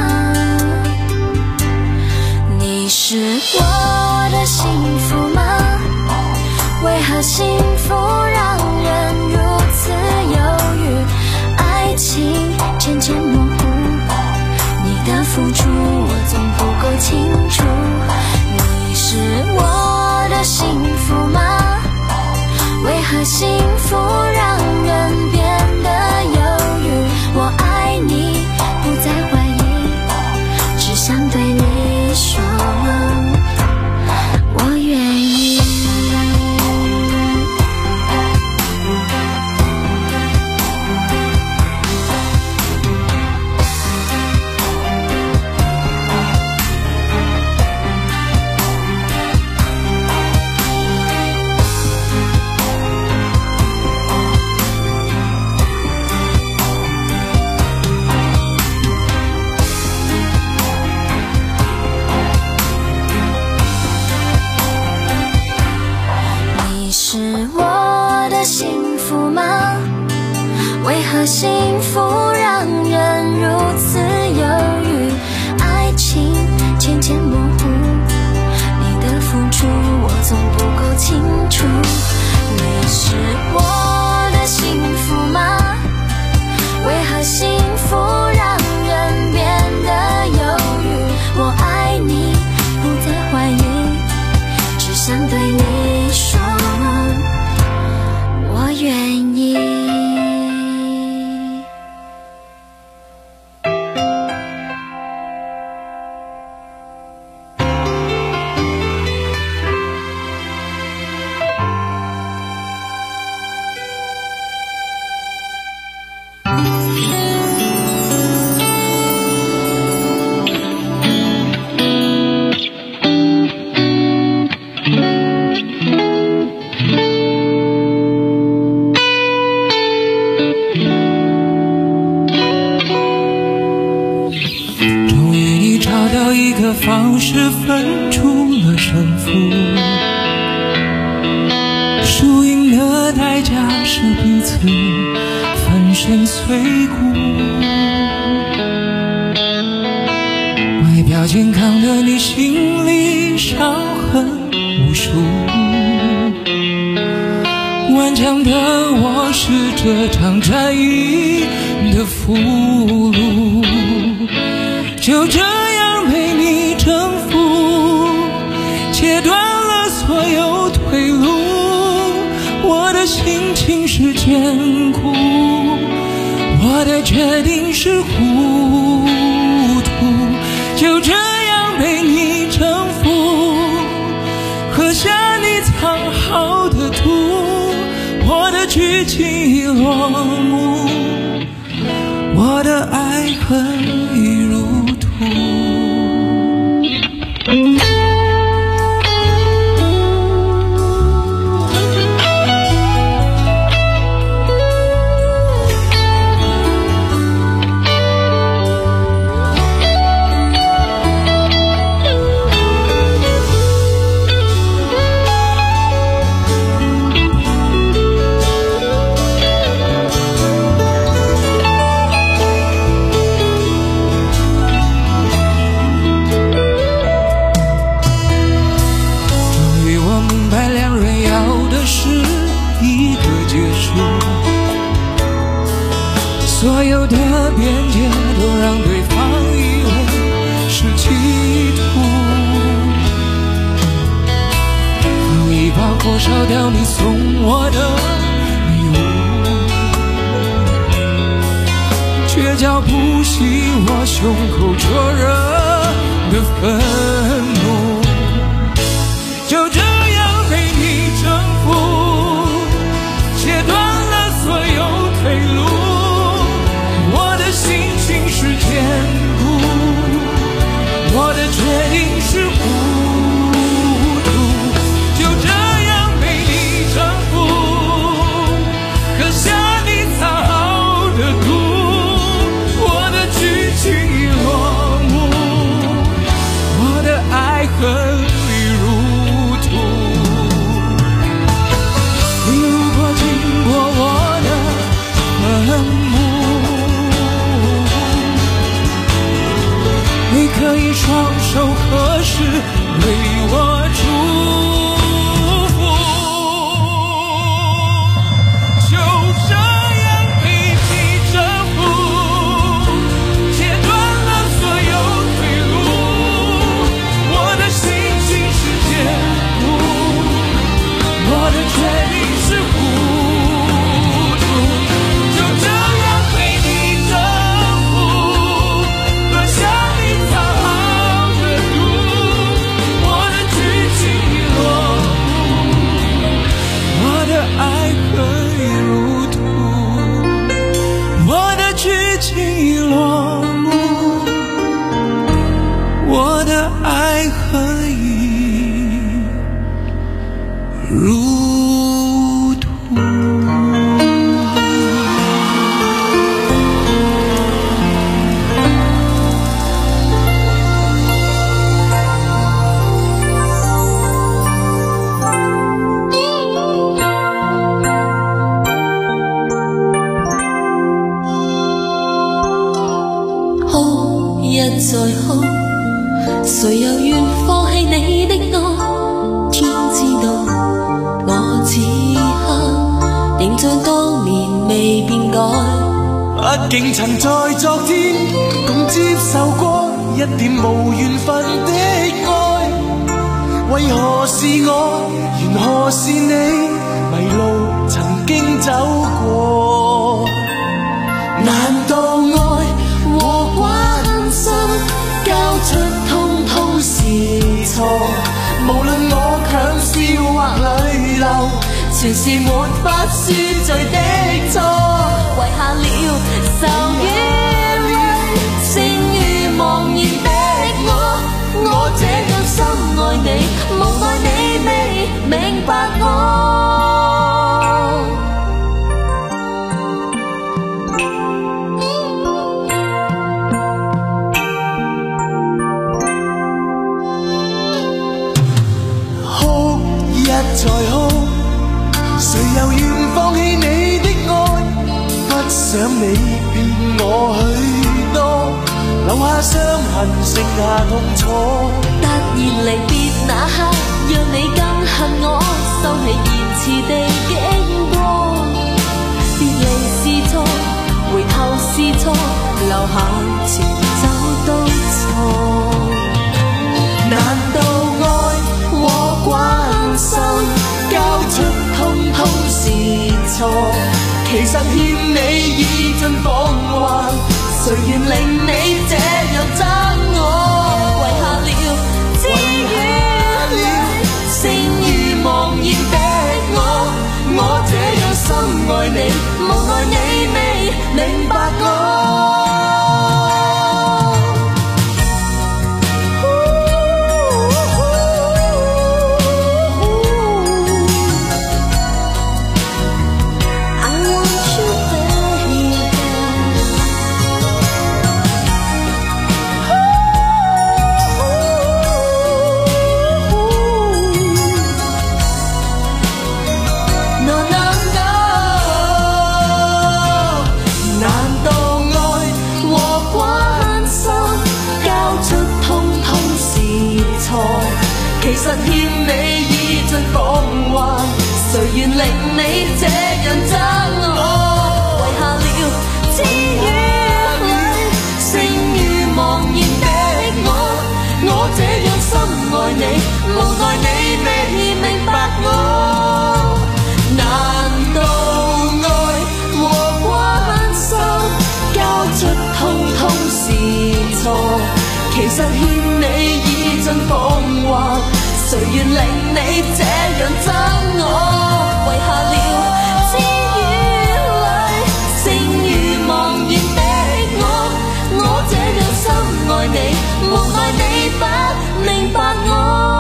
你是我的幸福吗？为何幸福让人如此犹豫？爱情渐渐模糊，你的付出我总不够清楚。你是我的幸福吗？为何幸福让人变得犹豫？我爱你，不再怀疑，只想对你说，我愿意。为何幸福让人如此犹豫？爱情渐渐模糊，你的付出我总不够清楚。你是我的幸福吗？为何幸福让人变得犹豫？我爱你，不再怀疑，只想对你说，我愿意。 方式分出了胜负，输赢的代价是彼此粉身碎骨。外表健康的你，心里伤痕无数。顽强的我是这场战役的俘虏，就这样被你征服，切断了所有退路。我的心情是艰苦，我的决定是糊涂，就这样被你征服，喝下你藏好的毒。我的剧情已落幕，我的爱恨已如土。 所有的边界都让对方以为是企图，放一把火烧掉你送我的礼物，却叫不熄我胸口灼热的愤怒。就这样被你征服，切断了所有退路，我的心情是坚固，我的决定是糊涂。就这样被你征服，喝下你藏好的毒，我的剧情已落幕，我的爱恨已如土。你如果经过我的坟墓，你可以双手合十为我祝福。就这样被你征服，切断了所有退路，我的心情是坚固，我的决定是糊涂。就这样被你征服，喝下你藏好的毒，我的剧情已落幕，我的爱恨已如土，我的剧情已落幕，我的爱恨已如土。 哭一再哭，誰又願放棄你的愛？天知道我此刻仍像當年未變改。 畢竟曾在昨天共接受過一點無緣分的愛，為何是我，緣何是你，迷路曾經走過？ 難道愛和關心交出通通是錯？無論我強笑或淚流，全是沒法恕罪的錯。遺下了愁與淚，剩餘茫然的我，我這樣深愛你，無奈你未明白我。 再哭，誰又願放棄你的愛？不想你騙我許多，留下傷痕，剩下痛楚。 突然離別那刻，讓你更恨我，收起言辭地經過。別離是錯，回頭是錯，留下前走都錯。難道愛和關心交出通通是錯？其實欠你已盡放還，誰願令你這樣憎我？遺下了知與了，剩餘茫然的我，我這樣深愛你，無奈你未明白我。其實欠你已盡放還，誰願令你這樣憎我？遺下了知其實欠你已盡彷徨，誰願令你這樣憎我？遺下了知與淚，剩餘茫然的我，我這樣深愛你，無奈你不明白我。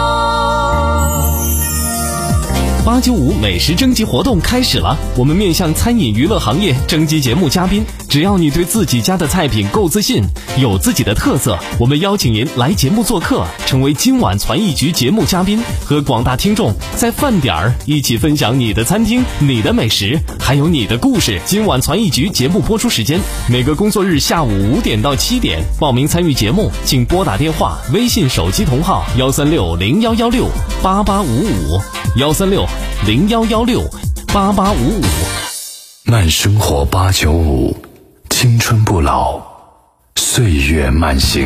八九五美食征集活动开始了，我们面向餐饮娱乐行业征集节目嘉宾，只要你对自己家的菜品够自信，有自己的特色，我们邀请您来节目做客，成为今晚传艺局节目嘉宾，和广大听众在饭点儿一起分享你的餐厅、你的美食，还有你的故事。今晚传艺局节目播出时间每个工作日下午五点到七点，报名参与节目请拨打电话、微信手机同号幺三六零幺幺六八八五五幺三六零幺幺六八八五五。 慢生活八九五，青春不老，岁月慢行。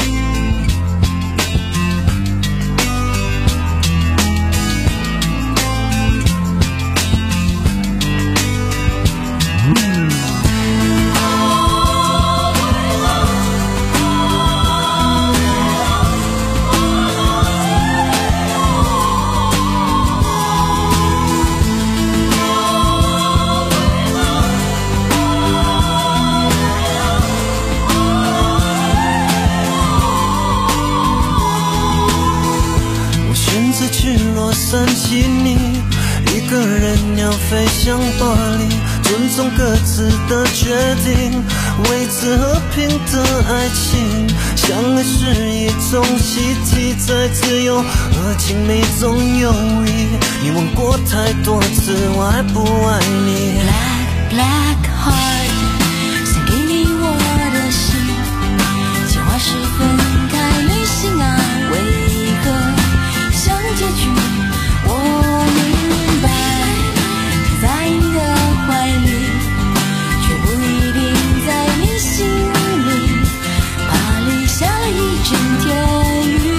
三七你一个人要飞向巴黎，尊重各自的决定，维持和平的爱情。相爱是一种习题，在自由和亲密中游移。你问过太多次我爱不爱你。 Black Black Heart， 送给你我的心，计划是分开旅行啊，为何像结局我明白，在你的怀里，却不一定在你心里，怕淋下了一整天雨。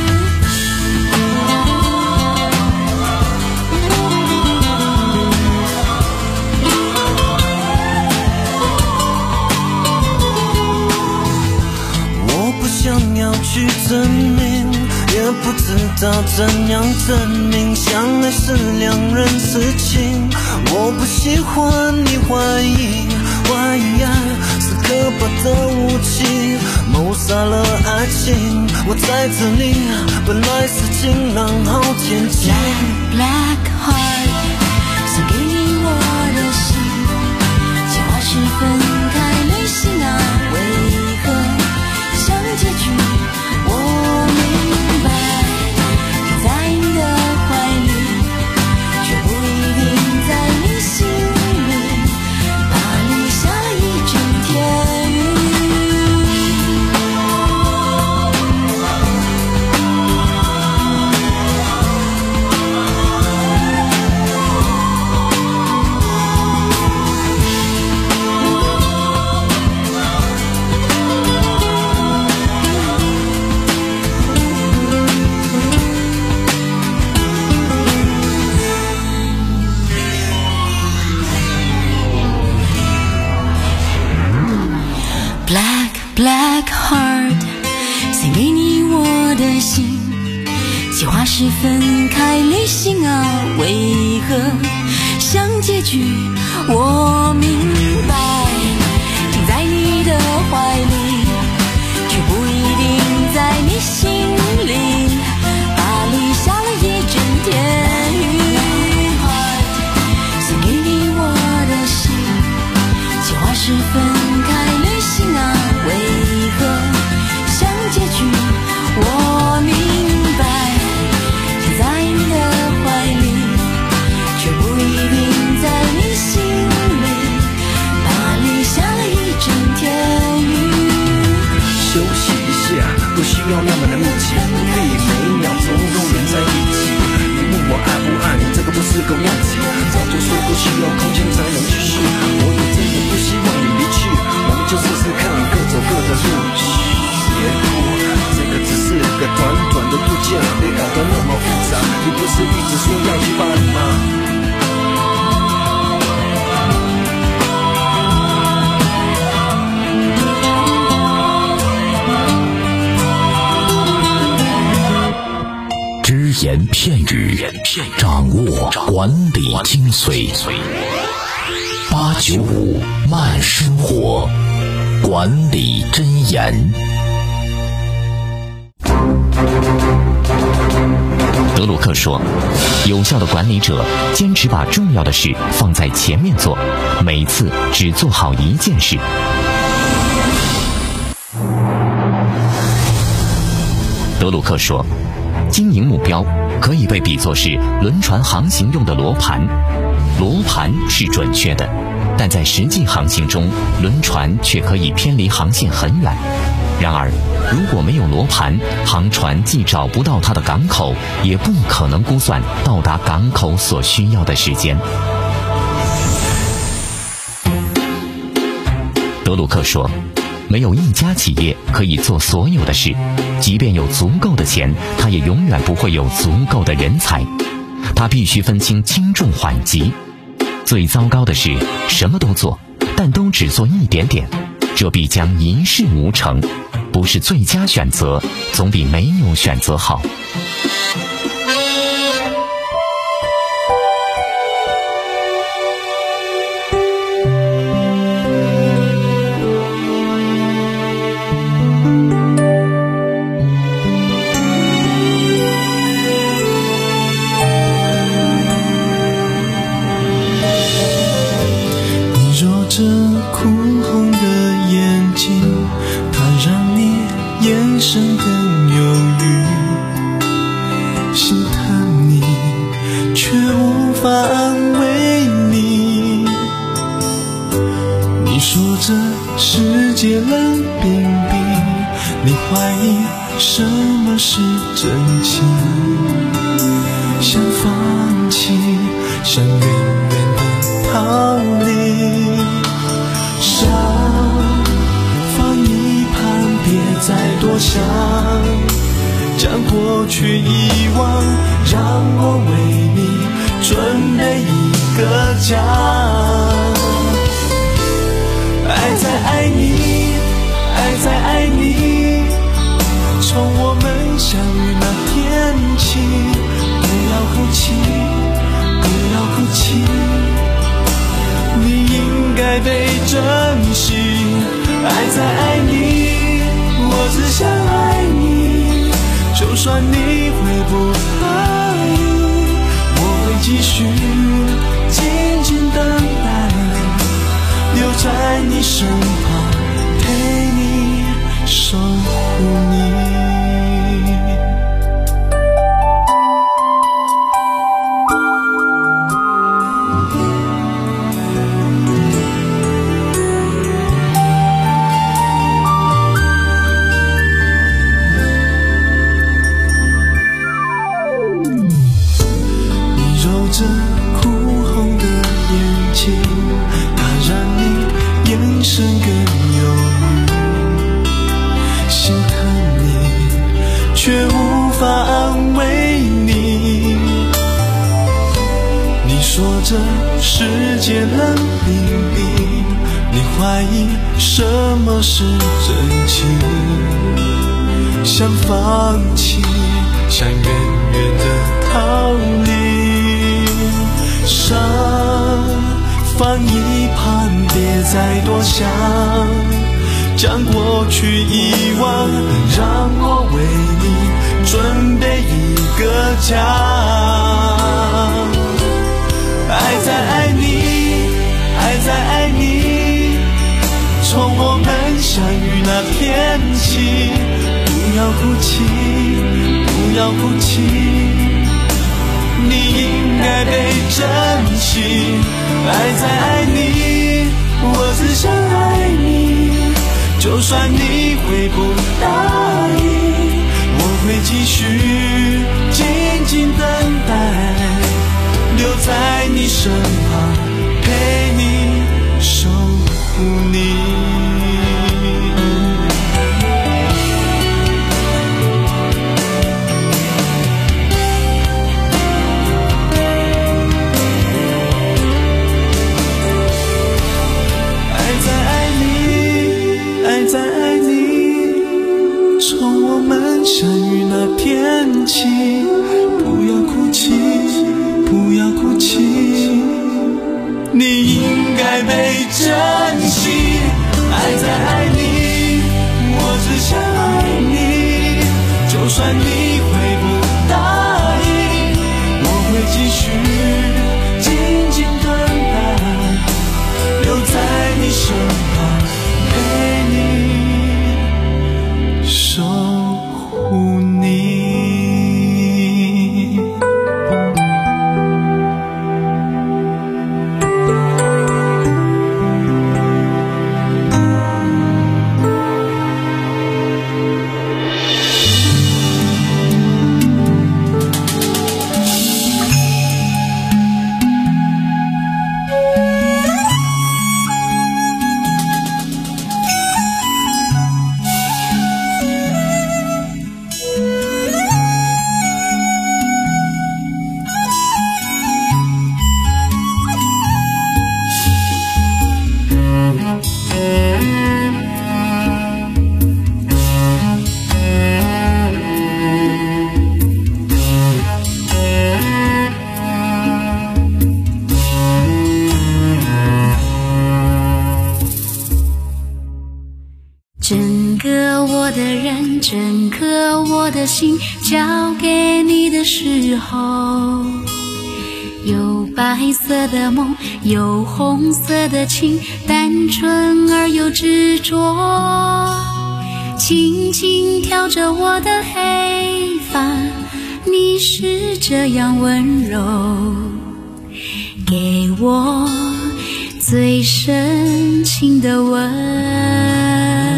我不想要去证明，也不知道怎样证明，相爱是两人事情。我不喜欢你怀疑，怀疑爱是可怕的武器，谋杀了爱情。我在这里，本来是晴朗好天气。 Black Black Heart， 送给你我的心，计划是分开旅行啊，为何像结局我明白，在你的怀里，却不一定在你心里，怕淋下了一整天雨。Black Black Heart， 送给你我的心，计划是分开旅行啊，为何像结局我明白，停在你的怀里，却不一定在你心里，怕淋下了一整天雨。送给你我的心，计划是分开旅行啊，为何像结局我明白，停在你的怀里，却不一定在你心里，怕淋下了一整天雨。 休息一下，不需要那么的密集，不必每秒钟都连在一起。你问我爱不爱你，这个不是个问题，早就说不需要空间才能继续。我也真的不希望你离去，我们就试试看，各走各的路。别哭，这个只是个短短的度假，别搞得那么复杂。你不是一直说要去巴黎吗？ 掌握管理精髓。八九五慢生活，管理箴言。 德鲁克说，有效的管理者坚持把重要的事放在前面做，每次只做好一件事。德鲁克说，经营目标可以被比作是轮船航行用的罗盘，罗盘是准确的，但在实际航行中，轮船却可以偏离航线很远。然而，如果没有罗盘，航船既找不到它的港口，也不可能估算到达港口所需要的时间。德鲁克说，没有一家企业可以做所有的事，即便有足够的钱，它也永远不会有足够的人才。它必须分清轻重缓急。最糟糕的是什么都做，但都只做一点点，这必将一事无成。不是最佳选择，总比没有选择好。 你若这哭红的眼睛，它让你眼神更忧郁，心疼你却无法安慰你。你说这世界冷冰冰，你怀疑什么是真情，想放弃，想远远地逃离。伤放一旁，别再多想，将过去遗忘，让我为你准备一个家。爱在爱你，爱在爱你，从我们相遇那天起，不要哭泣，不要哭泣，你应该被珍惜。爱在爱你，我只想爱你，就算你会不爱，我会继续静静等待，留在你身旁，陪你守护你。这哭红的眼睛，它让你眼神更忧郁，心疼你却无法安慰你。你说这世界冷冰冰，你怀疑什么是真情，想放弃，想远远地逃离。伤放一旁，别再多想，将过去遗忘，让我为你准备一个家。爱在爱你，爱在爱你，从我们相遇那天起，不要哭泣，不要哭泣，你应该被珍惜。爱在爱你，我只想爱你，就算你会不答应，我会继续静静等待，留在你身旁，陪你守护你。在爱你，从我们相遇那天起，不要哭泣， 珍惜。爱在爱你，我只想爱你，就算你会不答应，我会继续静静等待，留在你身旁，陪你守护你。 整个我的人，整个我的心交给你的时候，有白色的梦，有红色的情，单纯而又执着，轻轻挑着我的黑发，你是这样温柔，给我最深情的吻。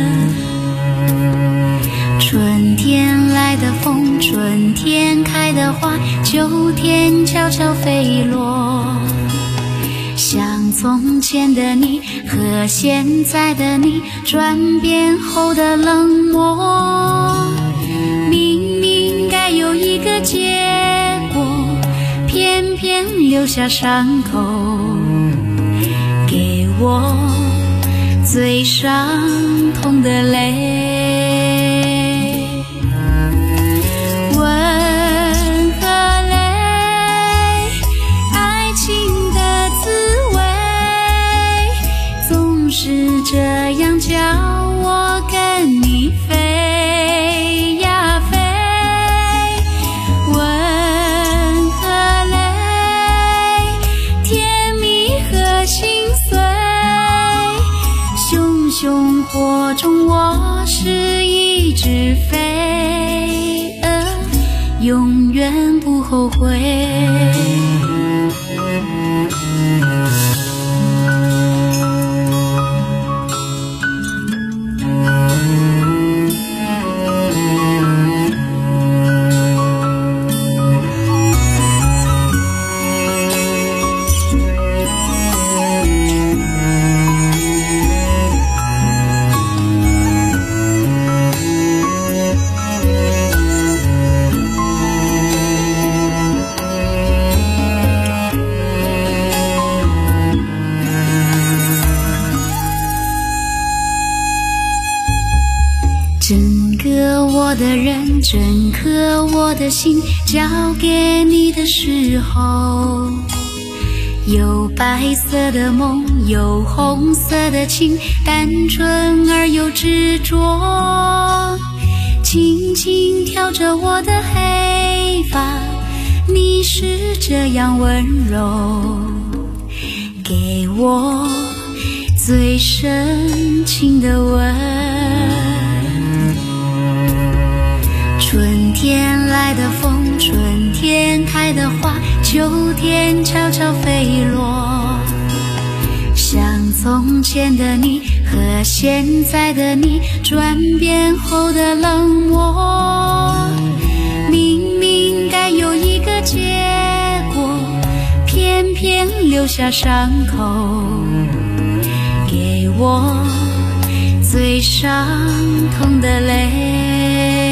春天来的风，春天开的花，秋天悄悄飞落，像从前的你和现在的你转变后的冷漠，明明该有一个结果，偏偏留下伤口，给我最伤痛的泪。是这样叫我跟你飞呀飞，吻和泪，甜蜜和心碎，熊熊火中我是一只飞蛾，永远不后悔。整个我的人，整颗我的心交给你的时候，有白色的梦，有红色的情，单纯而又执着，轻轻挑着我的黑发，你是这样温柔，给我最深情的吻。春天来的风，春天开的花，秋天悄悄飞落，像从前的你和现在的你转变后的冷漠，明明该有一个结果，偏偏留下伤口，给我最伤痛的泪。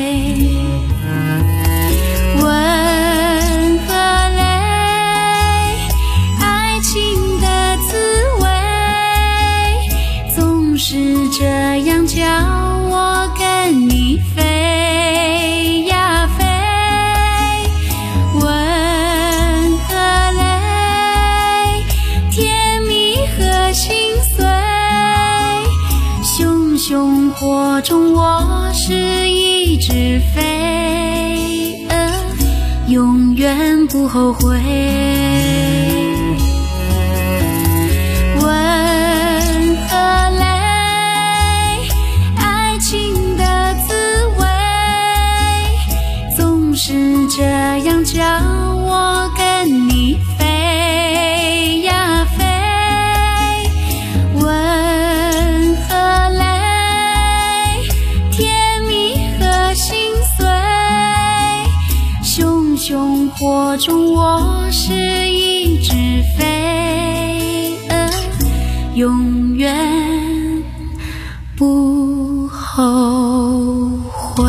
吻和泪，爱情的滋味，总是这样叫我跟你飞呀飞。吻和泪，甜蜜和心碎。熊熊火中我是一只飞蛾，永远不后悔。温和泪，爱情的滋味总是这样叫我跟你飞呀飞。温和泪，甜蜜和心碎。熊熊火中我是一只飞蛾，永远不后悔。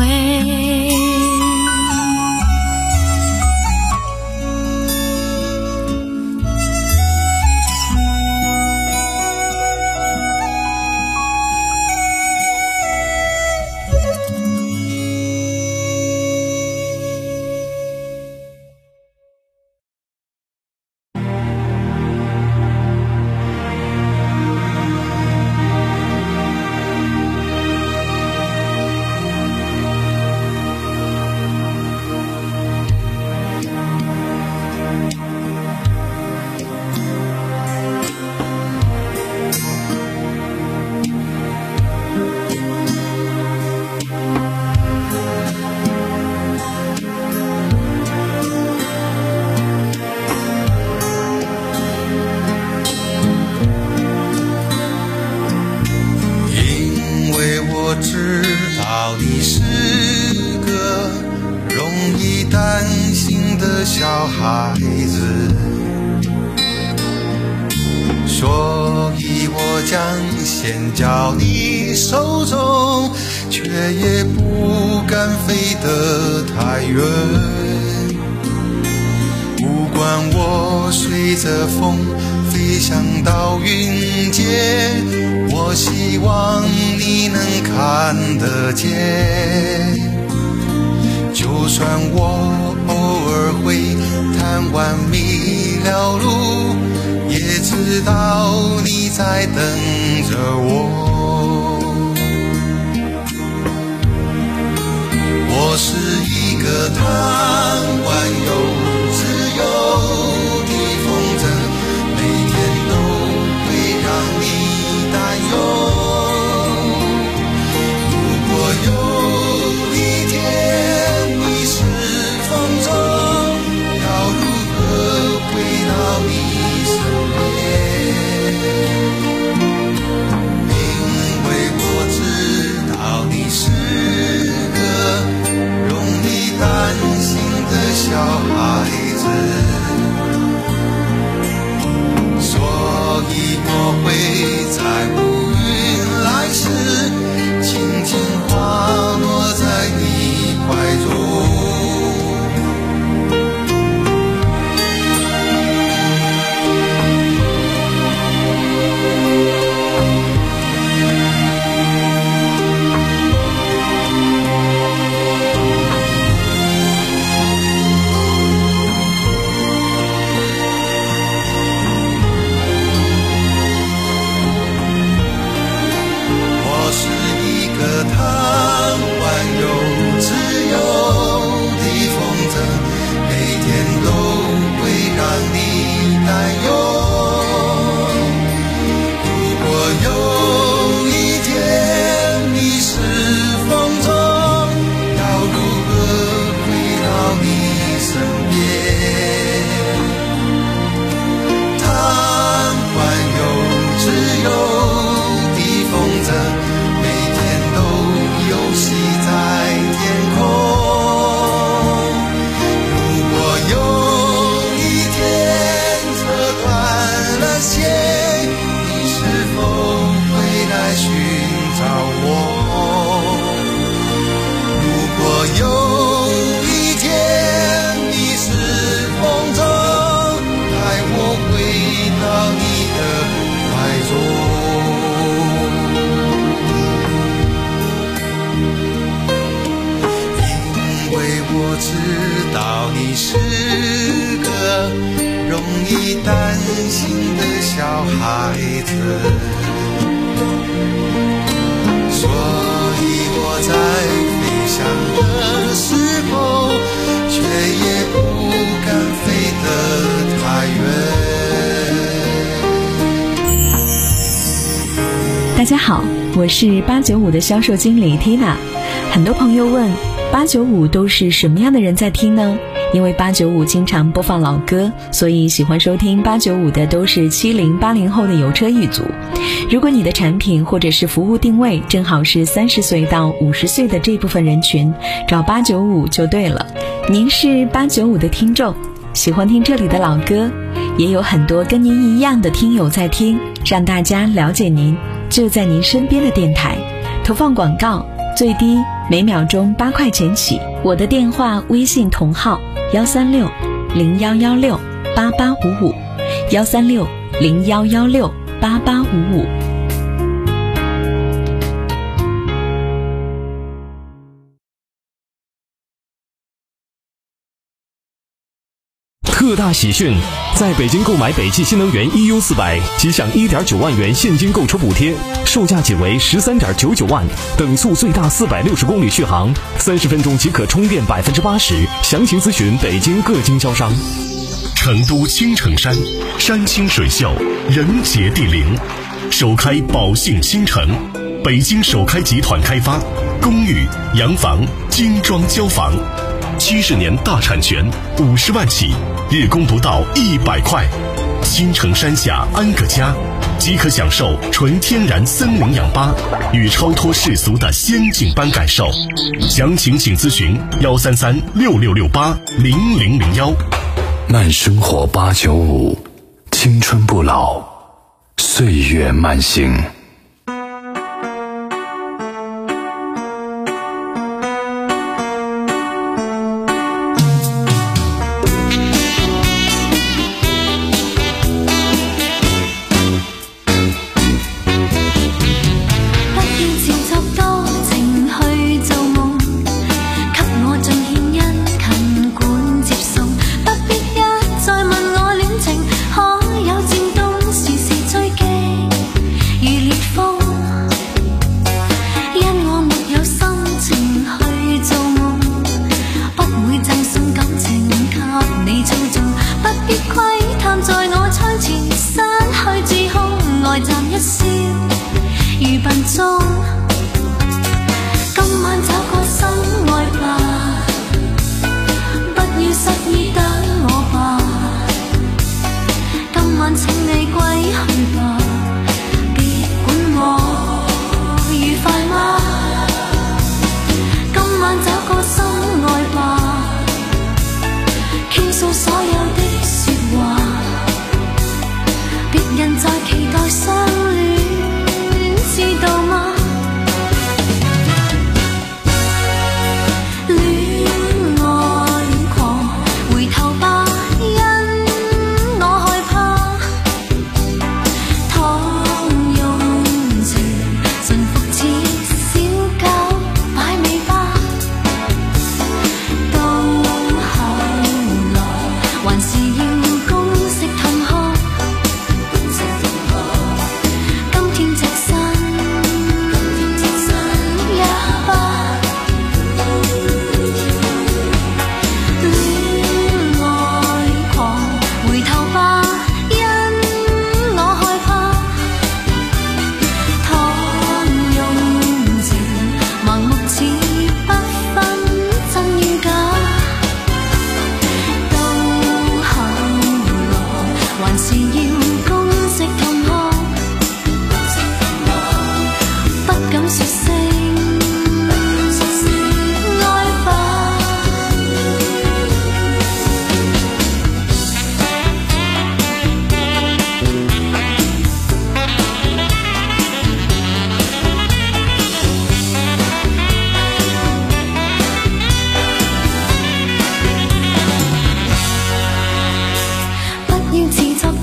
先交你手中，却也不敢飞得太远。不管我随着风飞翔到云间，我希望你能看得见。就算我偶尔会贪玩迷了路，也知道你在等着我。我是一个贪玩又自由的风筝，每天都会让你担忧。如果有一天你是风筝，要如何回到你身边？担心的小孩子，所以我会在乌云来时，轻轻滑落在你怀中。每天都游戏在天空。 大家好，我是八九五的销售经理 Tina。 很多朋友问，八九五都是什么样的人在听呢？因为八九五经常播放老歌，所以喜欢收听八九五的都是七零八零后的有车一族。如果你的产品或者是服务定位正好是三十岁到五十岁的这部分人群，找八九五就对了。您是八九五的听众，喜欢听这里的老歌，也有很多跟您一样的听友在听，让大家了解您，就在您身边的电台。投放广告最低每秒钟八块钱起。我的电话微信同号幺三六零幺幺六八八五五，幺三六零幺幺六八八五五。 特大喜讯！在北京购买北汽新能源 E U 四百，即享 一点九万元现金购车补贴，售价仅为十三点九九万，等速最大四百六十公里续航，三十分钟即可充电百分之八十。详情咨询北京各经销商。 成都青城山，山清水秀，人杰地灵，首开宝兴新城，北京首开集团开发，公寓、洋房、精装交房。七十年大产权，五十万起，日供不到一百块。新城山下安个家，即可享受纯天然森林氧吧与超脱世俗的仙境般感受。详情请咨询幺三三六六六八零零零幺。 慢生活八九五，青春不老，岁月慢行。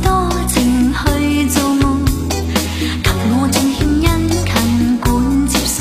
接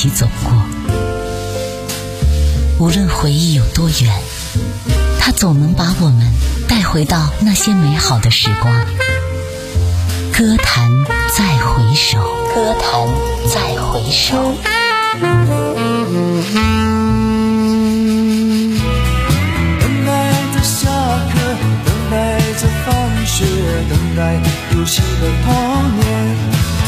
起走过。无论回忆有多远，它总能把我们带回到那些美好的时光。歌坛再回首，歌坛再回首。 等待着下课，等待着放学，等待游戏的童年。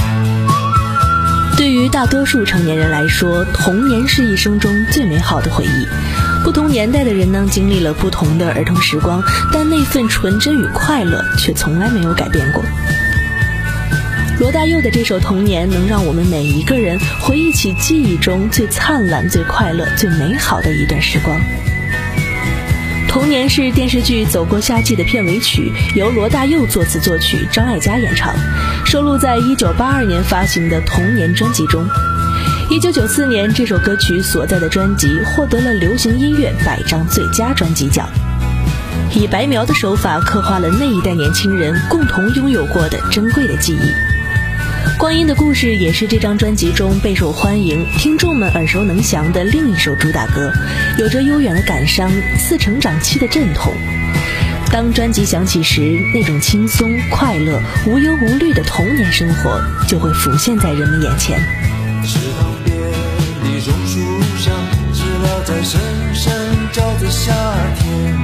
对于大多数成年人来说，童年是一生中最美好的回忆。不同年代的人呢，经历了不同的儿童时光，但那份纯真与快乐却从来没有改变过。罗大佑的这首《童年》能让我们每一个人回忆起记忆中最灿烂、最快乐、最美好的一段时光。《童年》是电视剧《走过夏季》的片尾曲，由罗大佑作词作曲，张艾嘉演唱，收录在一九八二年发行的《童年》专辑中。一九九四年，这首歌曲所在的专辑获得了流行音乐百张最佳专辑奖，以白描的手法刻画了那一代年轻人共同拥有过的珍贵的记忆。光阴的故事也是这张专辑中备受欢迎、听众们耳熟能详的另一首主打歌，有着悠远的感伤、似成长期的阵痛。当专辑响起时，那种轻松、快乐、无忧无虑的童年生活就会浮现在人们眼前。 池塘边的榕树上，知了在声声叫着夏天。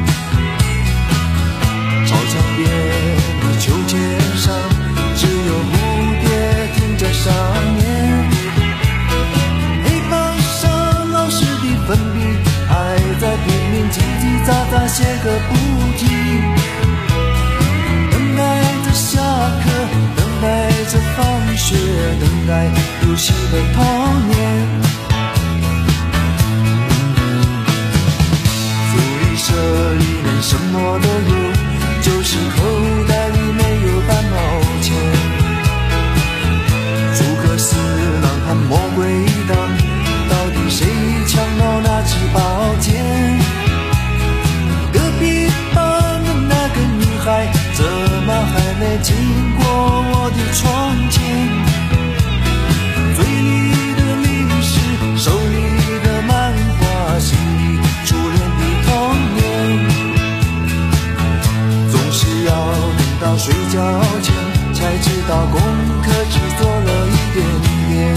操场边的秋千上，只有蝴蝶停在上面。黑板上老师的粉笔还在拼命叽叽喳喳写个不停。等待着下课，等待着放学，等待游戏的童年。福利社里面什么都有，就是口袋里没有半毛钱。诸葛四郎和魔鬼党，到底谁抢到那支宝剑？隔壁班的那个女孩，怎么还没经过我的窗前？嘴里的零食，手里的漫画，心里初恋的童年。总是要等到睡觉前，才知道功课只做了一点点。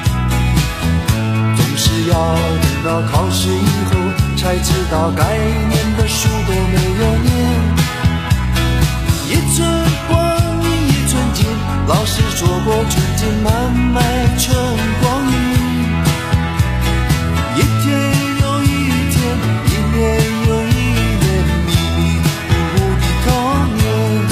总是要等到考试以后，才知道该念的书都没有念。一寸光阴一寸金，老师说过纯金难买春光阴。一天又一天，一年又一年，迷迷糊糊的童年。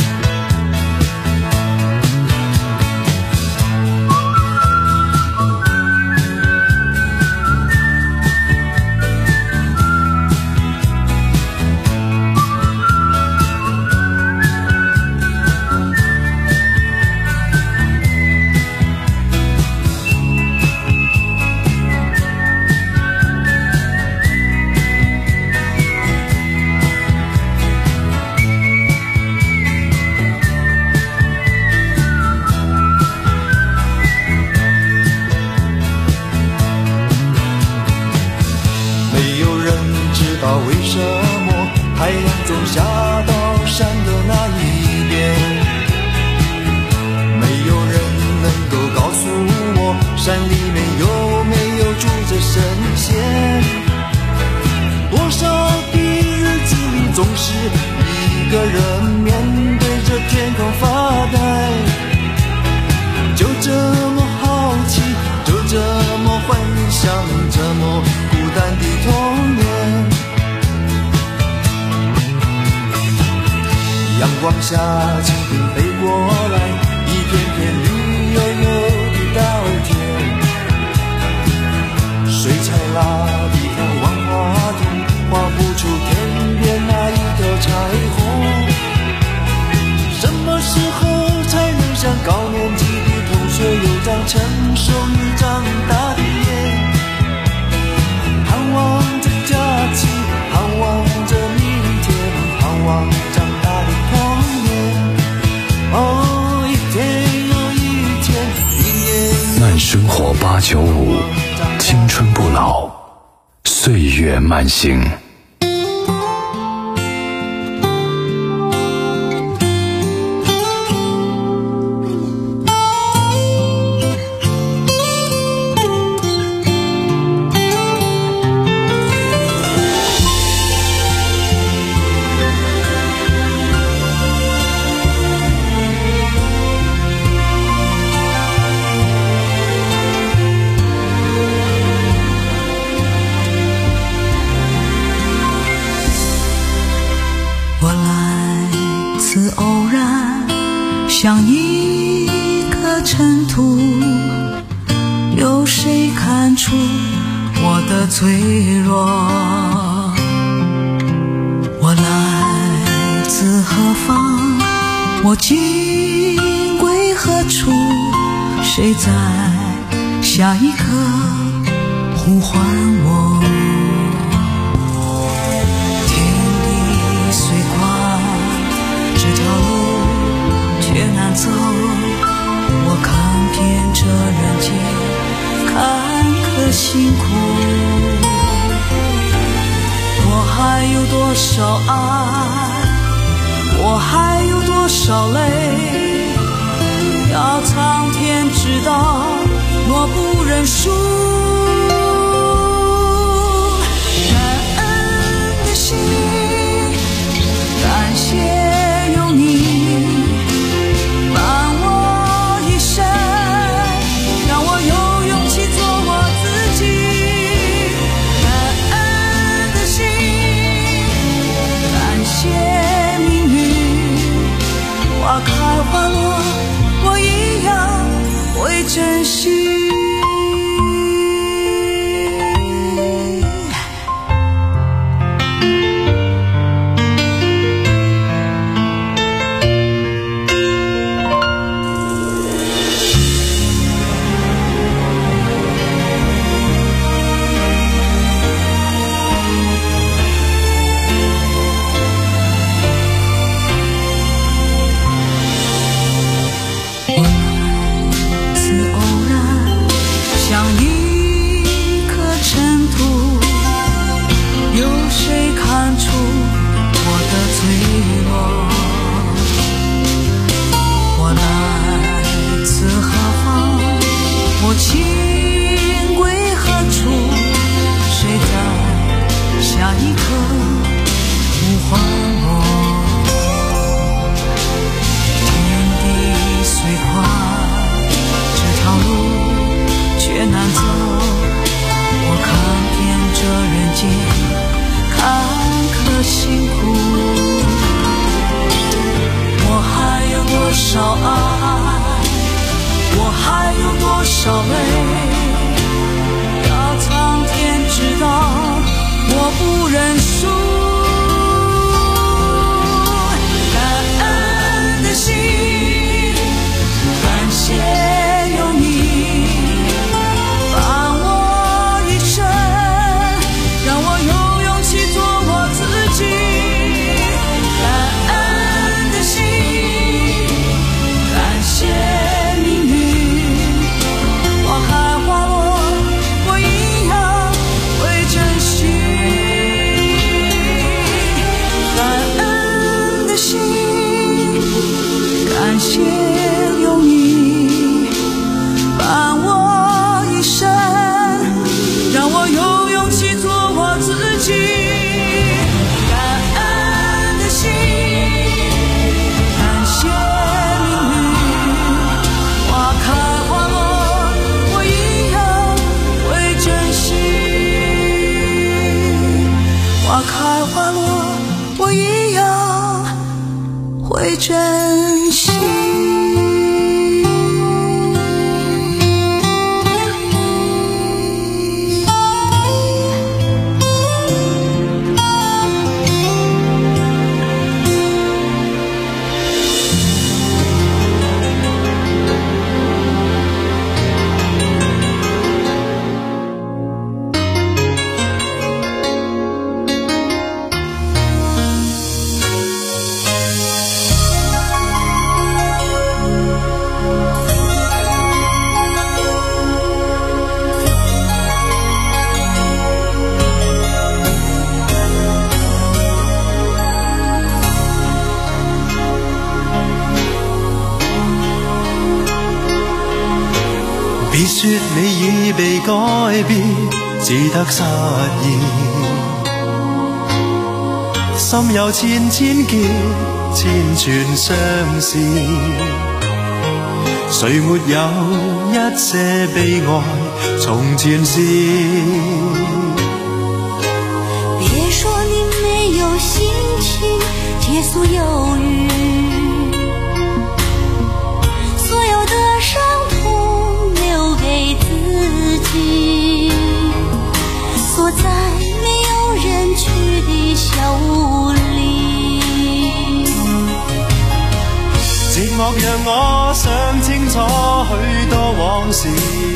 为什么太阳总下到山的那一边？没有人能够告诉我，山里面有没有住着神仙？多少的日子里，总是一个人面对着天空发呆，就这么好奇，就这么幻想，这么孤单的童年。阳光下蜻蜓飞过来，一片片绿油油的稻田。水彩蜡的条万花筒，画不出天边那一条彩虹。什么时候才能像高年级的同学有张成熟又长大的脸？盼望着假期，盼望着明天，盼望长大的童年。哦，一天又一不老，岁月慢行。 像一颗尘土，有谁看出我的脆弱？我来自何方？我今归何处？谁在下一刻呼唤我？天地虽宽，这条路却难走，我看遍这人间坎坷辛苦，我还有多少爱，我还有多少泪，要苍天知道我不认输。感恩的心，感谢有你开花落，我一样会珍惜。珍惜。 說你已被改變，只得失意。心有千千結，千串相思。誰沒有一些悲哀從前事？ 別說你沒有心情解鎖憂鬱，所有的傷痛留給自己，鎖在沒有人去的小屋裡。 寂寞讓我想清楚許多往事，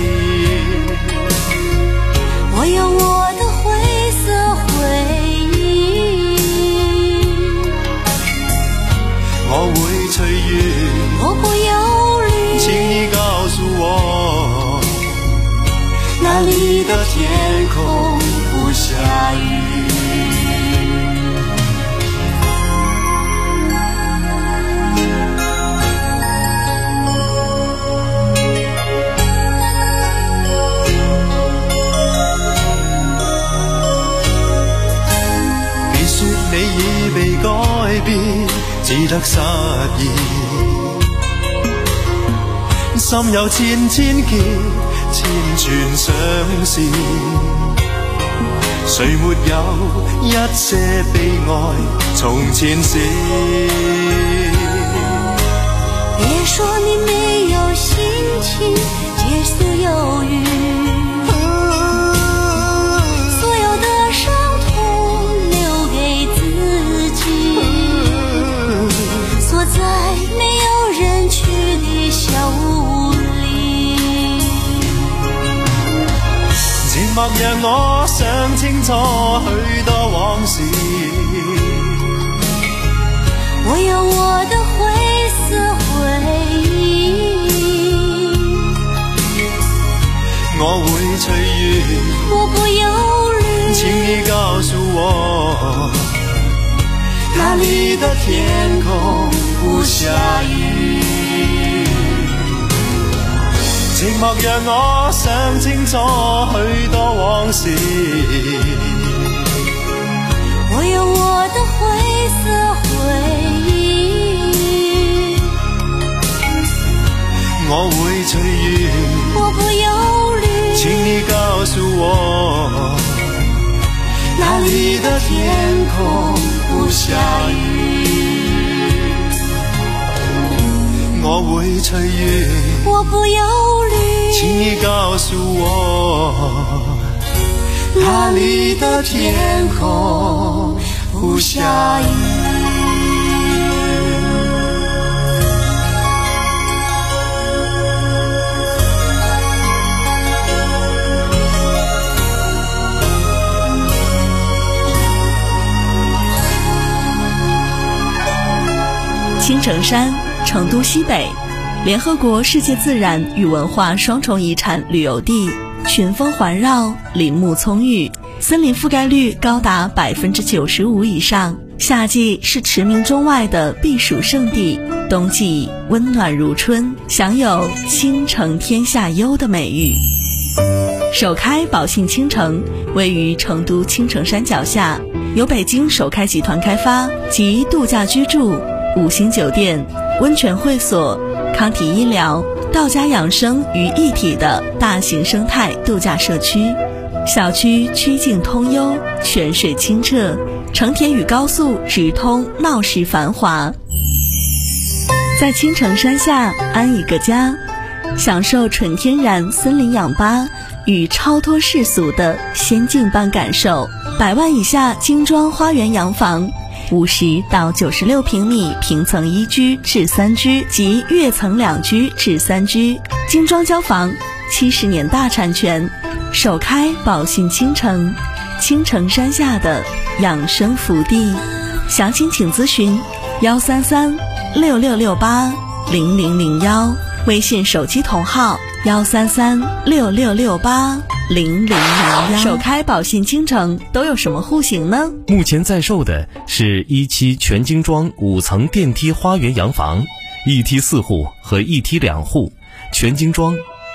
我有我的灰色回憶， 我會隨緣， 我不憂慮， 請你告訴我，哪裡的天空不下雨？你已被改變，只得失意。心有千千結，千串相思。誰沒有一些悲哀從前事？ 別說你沒有心情解鎖憂鬱，在沒有人去的小屋裡， 寂寞讓我想清楚許多往事， 我有我的灰色回憶， 我會隨緣， 我不憂慮， 請你告訴我，哪裡的天空不下雨？寂寞讓我想清楚許多往事， 我有我的灰色回憶， 我會隨緣， 我不憂慮， 請你告訴我，哪裡的天空不下雨？我會隨緣， 我不憂慮， 請你告訴我，哪裡的天空不下雨？ 青城山，成都西北，联合国世界自然与文化双重遗产旅游地，群峰环绕，林木葱郁，森林覆盖率高达百分之九十五以上。夏季是驰名中外的避暑胜地，冬季温暖如春，享有倾城天下优的美誉。首开宝信青城位于成都青城山脚下，由北京首开集团开发，集度假居住、五星酒店、温泉会所、康体医疗、道家养生于一体的大型生态度假社区。小区曲径通幽，泉水清澈，城铁与高速直通，闹市繁华。在青城山下安一个家，享受纯天然森林氧吧与超脱世俗的仙境般感受。百万以下精装花园洋房，五十到九十六平米平层一居至三居及跃层两居至三居，精装交房，七十年大产权，首开宝信青城，青城山下的养生福地。详情请咨询幺三三六六六八零零零幺，微信手机同号幺三三六六六八零零零幺。首开宝信青城都有什么户型呢？ 目前在售的是一期全精装五层电梯花园洋房，一梯四户和一梯两户，全精装，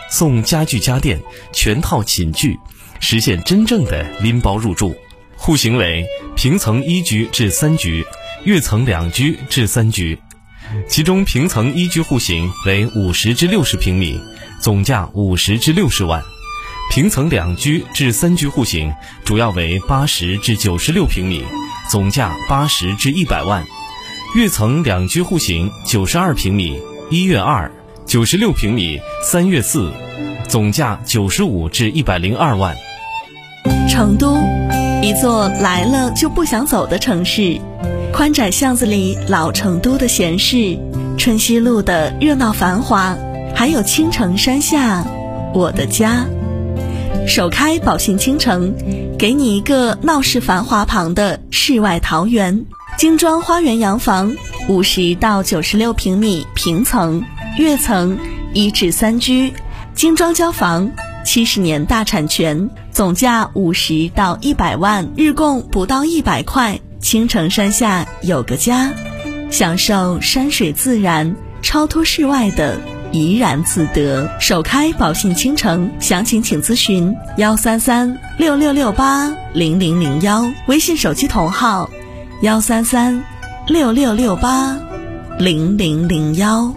送家具家电全套寝具，实现真正的拎包入住。户型为平层一居至三居，跃层两居至三居。其中平层一居户型为五十至六十平米，总价五十至六十万；平层两居至三居户型主要为八十至九十六平米，总价八十至一百万；跃层两居户型九十二平米，一跃二；九十六平米，三跃四，总价九十五至一百零二万。 成都，一座来了就不想走的城市。宽窄巷子里老成都的闲适，春熙路的热闹繁华，还有青城山下我的家。首开宝信倾城，给你一个闹市繁华旁的世外桃源。精装花园洋房，五十到九十六平米平层，跃层一至三居，精装交房，七十年大产权，总价五十到一百万，日供不到一百块。青城山下有个家，享受山水自然，超脱世外的怡然自得。首开宝信倾城，详情请咨询幺三三六六六八零零零幺，微信手机同号幺三三六六六八零零零幺。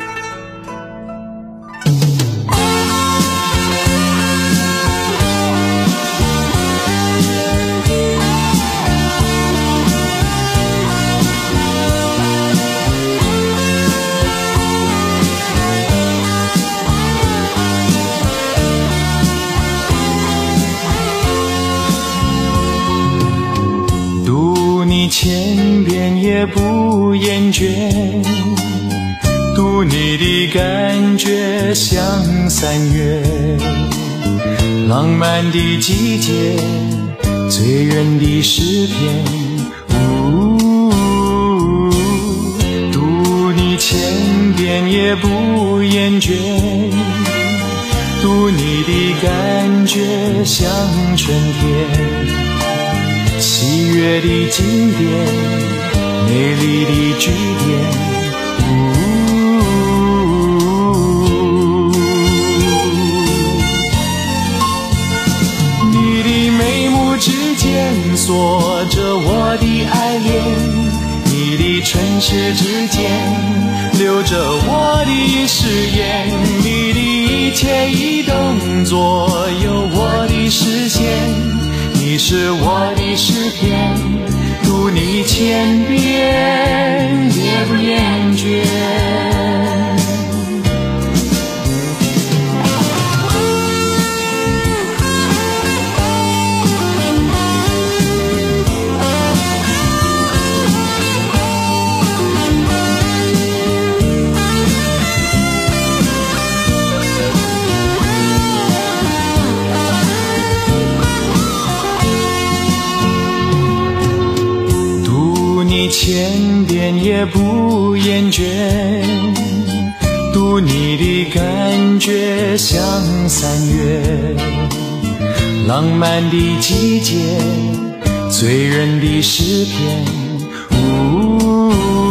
千遍也不厌倦，读你的感觉像三月，浪漫的季节，醉人的诗篇。呜，读你千遍也不厌倦，读你的感觉像春天。喜悦的经典，美丽的句点。你的眉目之间锁着我的爱恋，你的唇齿之间留着我的誓言，你的一切一动作有我的视线。你是我的诗篇，读你千遍也不厌倦。千遍也不厌倦，读你的感觉像三月，浪漫的季节，醉人的诗篇。呜